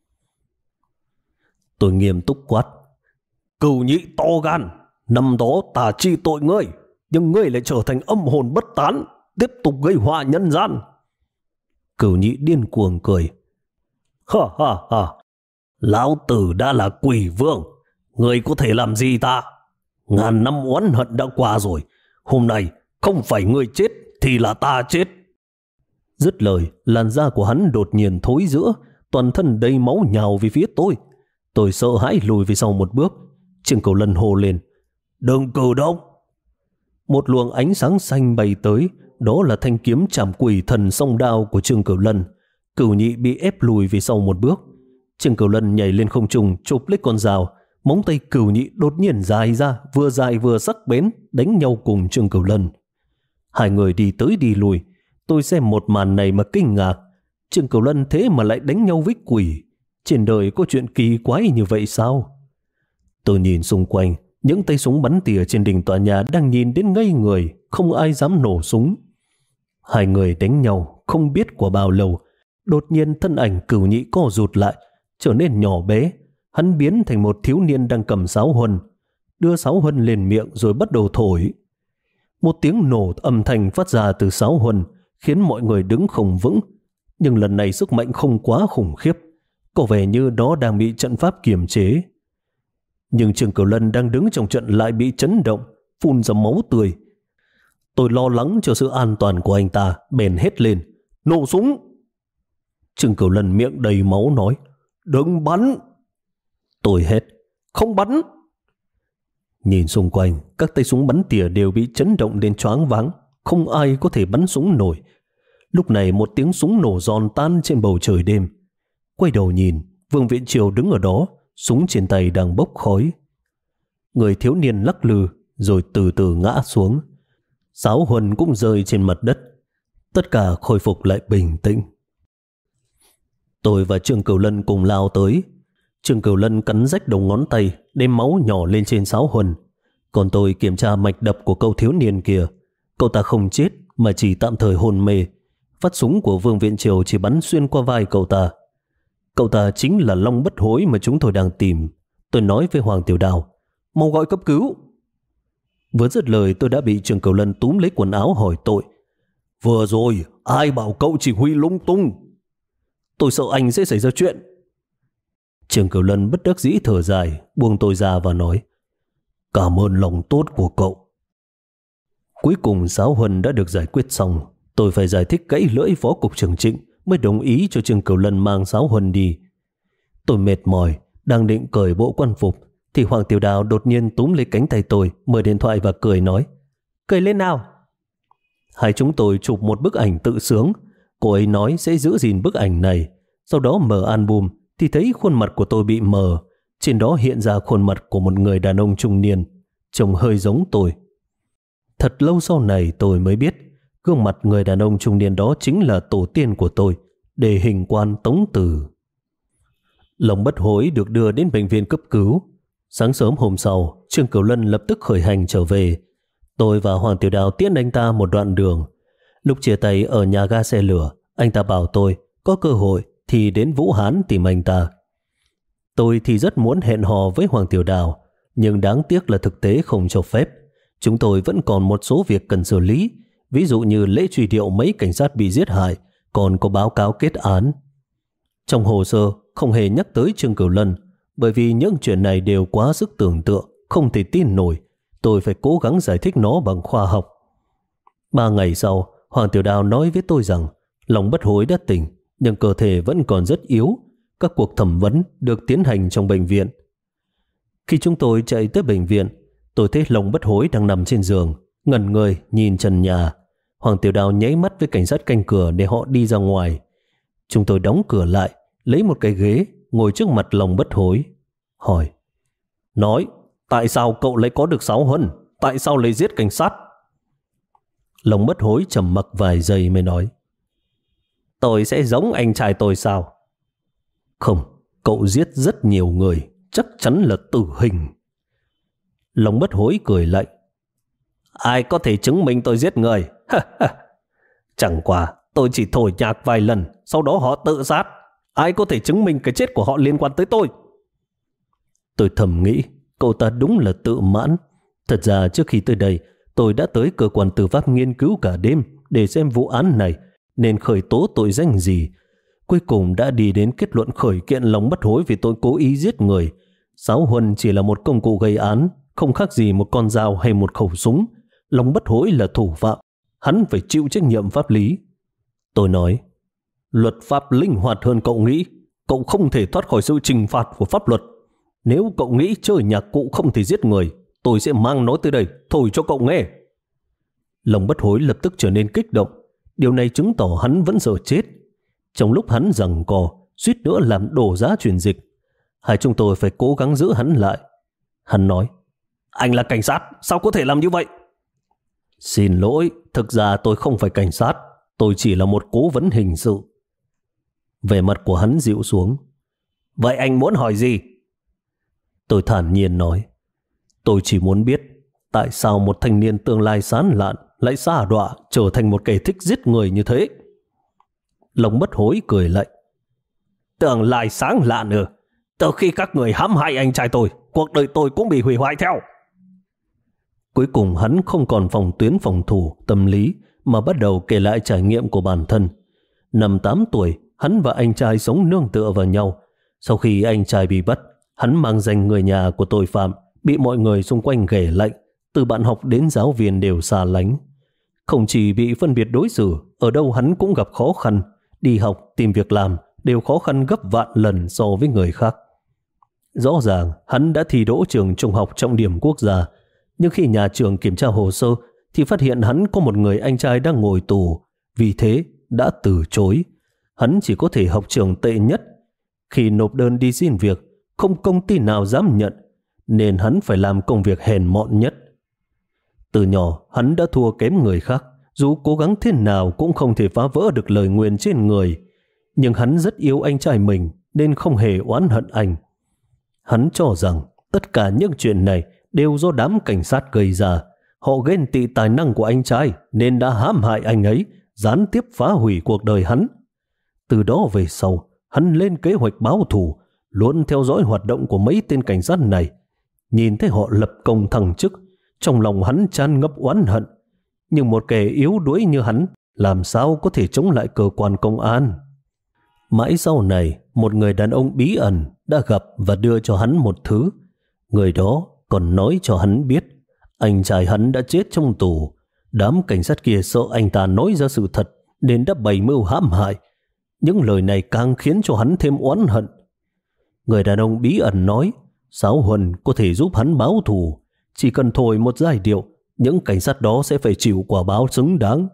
Tôi nghiêm túc quát, Cửu nhị to gan, năm đó ta trị tội ngươi, nhưng ngươi lại trở thành âm hồn bất tán, tiếp tục gây họa nhân gian. Cửu nhị điên cuồng cười, ha ha ha, lão tử đã là quỷ vương, ngươi có thể làm gì ta? Ngàn năm oán hận đã qua rồi, hôm nay không phải ngươi chết thì là ta chết. Dứt lời, làn da của hắn đột nhiên thối rữa, toàn thân đầy máu nhào về phía tôi. Tôi sợ hãi lùi về sau một bước. Trương Cửu Lân hô lên: đừng cử động! Một luồng ánh sáng xanh bay tới, đó là thanh kiếm trảm quỷ thần song đao của Trương Cửu Lân. Cửu Nhị bị ép lùi về sau một bước. Trương Cửu Lân nhảy lên không trung chụp lấy con dao, móng tay Cửu Nhị đột nhiên dài vừa sắc bén, đánh nhau cùng Trương Cửu Lân. Hai người đi tới đi lùi. Tôi xem một màn này mà kinh ngạc. Trương Cửu Lân thế mà lại đánh nhau với quỷ. Trên đời có chuyện kỳ quái như vậy sao? Tôi nhìn xung quanh, những tay súng bắn tỉa trên đỉnh tòa nhà đang nhìn đến ngây người, không ai dám nổ súng. Hai người đánh nhau không biết qua bao lâu, đột nhiên thân ảnh Cửu Nhị co rụt lại, trở nên nhỏ bé. Hắn biến thành một thiếu niên đang cầm sáo huân, đưa sáo huân lên miệng rồi bắt đầu thổi. Một tiếng nổ âm thanh phát ra từ sáo huân khiến mọi người đứng không vững, nhưng lần này sức mạnh không quá khủng khiếp, có vẻ như nó đang bị trận pháp kiềm chế. Nhưng Trương Cửu Lân đang đứng trong trận lại bị chấn động, phun ra máu tươi. Tôi lo lắng cho sự an toàn của anh ta, bèn hét lên: nổ súng! Trương Cửu Lân miệng đầy máu nói: đừng bắn! Tôi hét: không bắn! Nhìn xung quanh, các tay súng bắn tỉa đều bị chấn động đến choáng váng, không ai có thể bắn súng nổi. Lúc này một tiếng súng nổ giòn tan trên bầu trời đêm. Quay đầu nhìn, Vương Viễn Triều đứng ở đó, súng trên tay đang bốc khói. Người thiếu niên lắc lư rồi từ từ ngã xuống. Sáo huân cũng rơi trên mặt đất. Tất cả khôi phục lại bình tĩnh. Tôi và Trương Cửu Lân cùng lao tới. Trương Cửu Lân cắn rách đầu ngón tay, đem máu nhỏ lên trên sáo huân. Còn tôi kiểm tra mạch đập của cậu thiếu niên kia. Cậu ta không chết mà chỉ tạm thời hôn mê. Phát súng của Vương Viễn Triều chỉ bắn xuyên qua vai cậu ta. Cậu ta chính là Long Bất Hối mà chúng tôi đang tìm. Tôi nói với Hoàng Tiểu Đào: mau gọi cấp cứu. Vừa dứt lời tôi đã bị Trương Cửu Lân túm lấy quần áo hỏi tội: vừa rồi ai bảo cậu chỉ huy lung tung? Tôi sợ anh sẽ xảy ra chuyện. Trương Cửu Lân bất đắc dĩ thở dài, buông tôi ra và nói: cảm ơn lòng tốt của cậu. Cuối cùng sáo huân đã được giải quyết xong. Tôi phải giải thích gãy lưỡi Phó Cục trưởng Trịnh mới đồng ý cho Trương Cửu Lân mang sáo huân đi. Tôi mệt mỏi, đang định cởi bộ quan phục thì Hoàng Tiểu Đào đột nhiên túm lấy cánh tay tôi, mở điện thoại và cười nói: cười lên nào. Hai chúng tôi chụp một bức ảnh tự sướng. Cô ấy nói sẽ giữ gìn bức ảnh này. Sau đó mở album thì thấy khuôn mặt của tôi bị mờ. Trên đó hiện ra khuôn mặt của một người đàn ông trung niên, trông hơi giống tôi. Thật lâu sau này tôi mới biết gương mặt người đàn ông trung niên đó chính là tổ tiên của tôi, Đề Hình Quan Tống Từ. Long Bất Hối được đưa đến bệnh viện cấp cứu. Sáng sớm hôm sau, Trương Cửu Lân lập tức khởi hành trở về. Tôi và Hoàng Tiểu Đào tiễn anh ta một đoạn đường. Lúc chia tay ở nhà ga xe lửa, anh ta bảo tôi có cơ hội thì đến Vũ Hán tìm anh ta. Tôi thì rất muốn hẹn hò với Hoàng Tiểu Đào, nhưng đáng tiếc là thực tế không cho phép. Chúng tôi vẫn còn một số việc cần xử lý, ví dụ như lễ truy điệu mấy cảnh sát bị giết hại, còn có báo cáo kết án. Trong hồ sơ không hề nhắc tới Trương Cửu Lân, bởi vì những chuyện này đều quá sức tưởng tượng, không thể tin nổi. Tôi phải cố gắng giải thích nó bằng khoa học. 3 ngày sau, Hoàng Tiểu Đào nói với tôi rằng Long Bất Hối đã tỉnh, nhưng cơ thể vẫn còn rất yếu. Các cuộc thẩm vấn được tiến hành trong bệnh viện. Khi chúng tôi chạy tới bệnh viện, tôi thấy Long Bất Hối đang nằm trên giường, ngẩn người nhìn trần nhà. Hoàng Tiểu Đào nháy mắt với cảnh sát canh cửa để họ đi ra ngoài. Chúng tôi đóng cửa lại, lấy một cái ghế, ngồi trước mặt Long Bất Hối, hỏi: nói, tại sao cậu lại có được 6 huân? Tại sao lại giết cảnh sát? Long Bất Hối trầm mặc vài giây mới nói: tôi sẽ giống anh trai tôi sao? Không, cậu giết rất nhiều người, chắc chắn là tử hình. Long Bất Hối cười lạnh: ai có thể chứng minh tôi giết người? Chẳng qua tôi chỉ thổi nhạc vài lần, sau đó họ tự sát. Ai có thể chứng minh cái chết của họ liên quan tới tôi? Tôi thầm nghĩ, cậu ta đúng là tự mãn. Thật ra trước khi tới đây, tôi đã tới cơ quan tư pháp nghiên cứu cả đêm để xem vụ án này nên khởi tố tội danh gì. Cuối cùng đã đi đến kết luận khởi kiện Long Bất Hối vì tội cố ý giết người. 6 huân chỉ là một công cụ gây án, không khác gì một con dao hay một khẩu súng. Long Bất Hối là thủ phạm. hắn phải chịu trách nhiệm pháp lý. Tôi nói, luật pháp linh hoạt hơn cậu nghĩ. Cậu không thể thoát khỏi sự trừng phạt của pháp luật. Nếu cậu nghĩ chơi nhạc cụ không thể giết người, tôi sẽ mang nó tới đây, thổi cho cậu nghe. Lòng Bất Hối lập tức trở nên kích động. Điều này chứng tỏ hắn vẫn sợ chết. Trong lúc hắn giằng co, suýt nữa làm đổ giá truyền dịch, hai chúng tôi phải cố gắng giữ hắn lại. Hắn nói, anh là cảnh sát, sao có thể làm như vậy? Xin lỗi, thực ra tôi không phải cảnh sát, tôi chỉ là một cố vấn hình sự. Vẻ mặt của hắn dịu xuống. Vậy anh muốn hỏi gì? Tôi thản nhiên nói, tôi chỉ muốn biết tại sao một thanh niên tương lai sáng lạn lại sa đọa trở thành một kẻ thích giết người như thế. Lòng Bất Hối cười lạnh. Tương lai sáng lạn ư? Từ khi các người hãm hại anh trai tôi, cuộc đời tôi cũng bị hủy hoại theo. Cuối cùng hắn không còn phòng tuyến phòng thủ tâm lý mà bắt đầu kể lại trải nghiệm của bản thân. Năm 8 tuổi, hắn và anh trai sống nương tựa vào nhau. Sau khi anh trai bị bắt, hắn mang danh người nhà của tội phạm, bị mọi người xung quanh ghẻ lạnh, từ bạn học đến giáo viên đều xa lánh. Không chỉ bị phân biệt đối xử, ở đâu hắn cũng gặp khó khăn, đi học, tìm việc làm đều khó khăn gấp vạn lần so với người khác. Rõ ràng hắn đã thi đỗ trường trung học trọng điểm quốc gia, nhưng khi nhà trường kiểm tra hồ sơ thì phát hiện hắn có một người anh trai đang ngồi tù, vì thế đã từ chối. Hắn chỉ có thể học trường tệ nhất. Khi nộp đơn đi xin việc, không công ty nào dám nhận, nên hắn phải làm công việc hèn mọn nhất. Từ nhỏ hắn đã thua kém người khác, dù cố gắng thế nào cũng không thể phá vỡ được lời nguyền trên người. Nhưng hắn rất yêu anh trai mình nên không hề oán hận anh. Hắn cho rằng tất cả những chuyện này đều do đám cảnh sát gây ra. Họ ghen tị tài năng của anh trai nên đã hãm hại anh ấy, gián tiếp phá hủy cuộc đời hắn. Từ đó về sau, hắn lên kế hoạch báo thù, luôn theo dõi hoạt động của mấy tên cảnh sát này. Nhìn thấy họ lập công thăng chức, trong lòng hắn tràn ngập oán hận. Nhưng một kẻ yếu đuối như hắn làm sao có thể chống lại cơ quan công an? Mãi sau này, một người đàn ông bí ẩn đã gặp và đưa cho hắn một thứ. Người đó còn nói cho hắn biết anh trai hắn đã chết trong tù. Đám cảnh sát kia sợ anh ta nói ra sự thật nên đã bày mưu hãm hại. Những lời này càng khiến cho hắn thêm oán hận. Người đàn ông bí ẩn nói Sáo Huân có thể giúp hắn báo thù. Chỉ cần thổi một giai điệu, những cảnh sát đó sẽ phải chịu quả báo xứng đáng.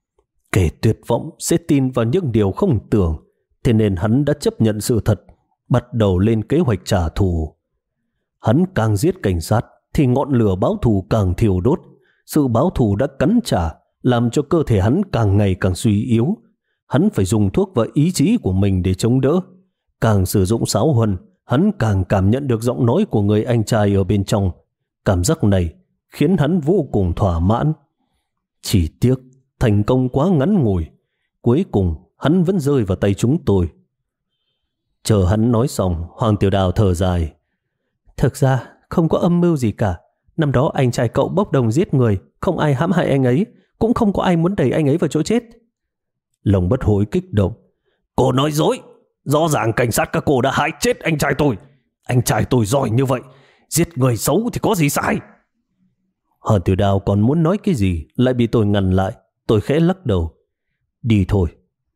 Kẻ tuyệt vọng sẽ tin vào những điều không tưởng, thế nên hắn đã chấp nhận sự thật, bắt đầu lên kế hoạch trả thù. Hắn càng giết cảnh sát thì ngọn lửa báo thù càng thiêu đốt. Sự báo thù đã cắn trả, làm cho cơ thể hắn càng ngày càng suy yếu. Hắn phải dùng thuốc và ý chí của mình để chống đỡ. Càng sử dụng Sáo Huân, hắn càng cảm nhận được giọng nói của người anh trai ở bên trong. Cảm giác này khiến hắn vô cùng thỏa mãn. Chỉ tiếc thành công quá ngắn ngủi. Cuối cùng hắn vẫn rơi vào tay chúng tôi. Chờ hắn nói xong, Hoàng Tiểu Đào thở dài. Thực ra không có âm mưu gì cả. Năm đó anh trai cậu bốc đồng giết người, không ai hãm hại anh ấy, cũng không có ai muốn đẩy anh ấy vào chỗ chết. Lòng Bất Hối kích động. Cô nói dối. Rõ ràng cảnh sát các cô đã hại chết anh trai tôi. Anh trai tôi giỏi như vậy, giết người xấu thì có gì sai? Hoàng Tiểu Đào còn muốn nói cái gì lại bị tôi ngăn lại. Tôi khẽ lắc đầu. Đi thôi.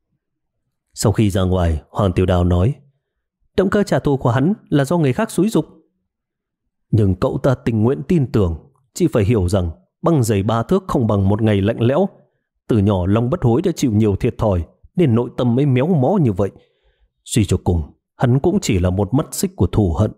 Sau khi ra ngoài, Hoàng Tiểu Đào nói động cơ trả thù của hắn là do người khác xúi giục. Nhưng cậu ta tình nguyện tin tưởng. Chỉ phải hiểu rằng băng giày 3 thước không bằng một ngày lạnh lẽo. Từ nhỏ Long Bất Hối đã chịu nhiều thiệt thòi nên nội tâm mới méo mó như vậy. Suy cho cùng, hắn cũng chỉ là một mắt xích của thù hận.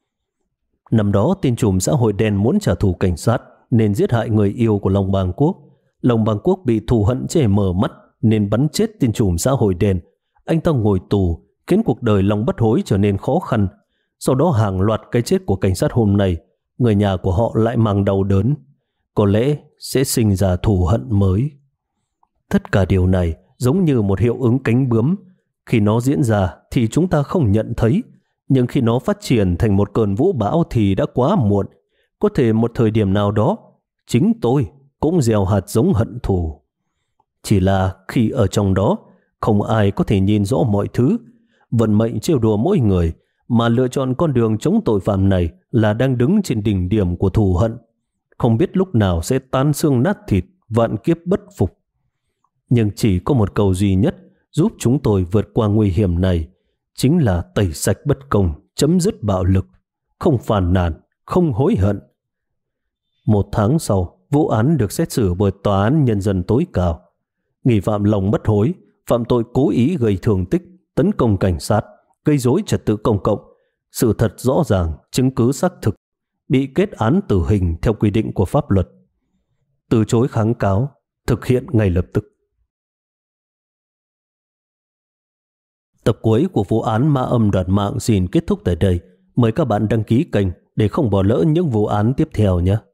Năm đó tên trùm xã hội đen muốn trả thù cảnh sát nên giết hại người yêu của Long Bang Quốc. Long Bang Quốc bị thù hận che mờ mắt nên bắn chết tên trùm xã hội đen. Anh ta ngồi tù khiến cuộc đời Long Bất Hối trở nên khó khăn. Sau đó hàng loạt cái chết của cảnh sát hôm nay, người nhà của họ lại mang đau đớn. Có lẽ sẽ sinh ra thù hận mới. Tất cả điều này giống như một hiệu ứng cánh bướm. Khi nó diễn ra thì chúng ta không nhận thấy, nhưng khi nó phát triển thành một cơn vũ bão thì đã quá muộn. Có thể một thời điểm nào đó, chính tôi cũng gieo hạt giống hận thù. Chỉ là khi ở trong đó, không ai có thể nhìn rõ mọi thứ. Vận mệnh trêu đùa mỗi người, mà lựa chọn con đường chống tội phạm này là đang đứng trên đỉnh điểm của thù hận. Không biết lúc nào sẽ tan xương nát thịt, vạn kiếp bất phục. Nhưng chỉ có một cầu duy nhất giúp chúng tôi vượt qua nguy hiểm này, chính là tẩy sạch bất công, chấm dứt bạo lực, không phàn nàn, không hối hận. 1 tháng sau, vụ án được xét xử bởi Tòa án Nhân dân tối cao. Nghi phạm lòng bất hối, phạm tội cố ý gây thương tích, tấn công cảnh sát, gây rối trật tự công cộng, sự thật rõ ràng, chứng cứ xác thực, bị kết án tử hình theo quy định của pháp luật. Từ chối kháng cáo, thực hiện ngay lập tức. Tập cuối của vụ án Ma Âm Đoạt Mạng xin kết thúc tại đây. Mời các bạn đăng ký kênh để không bỏ lỡ những vụ án tiếp theo nhé.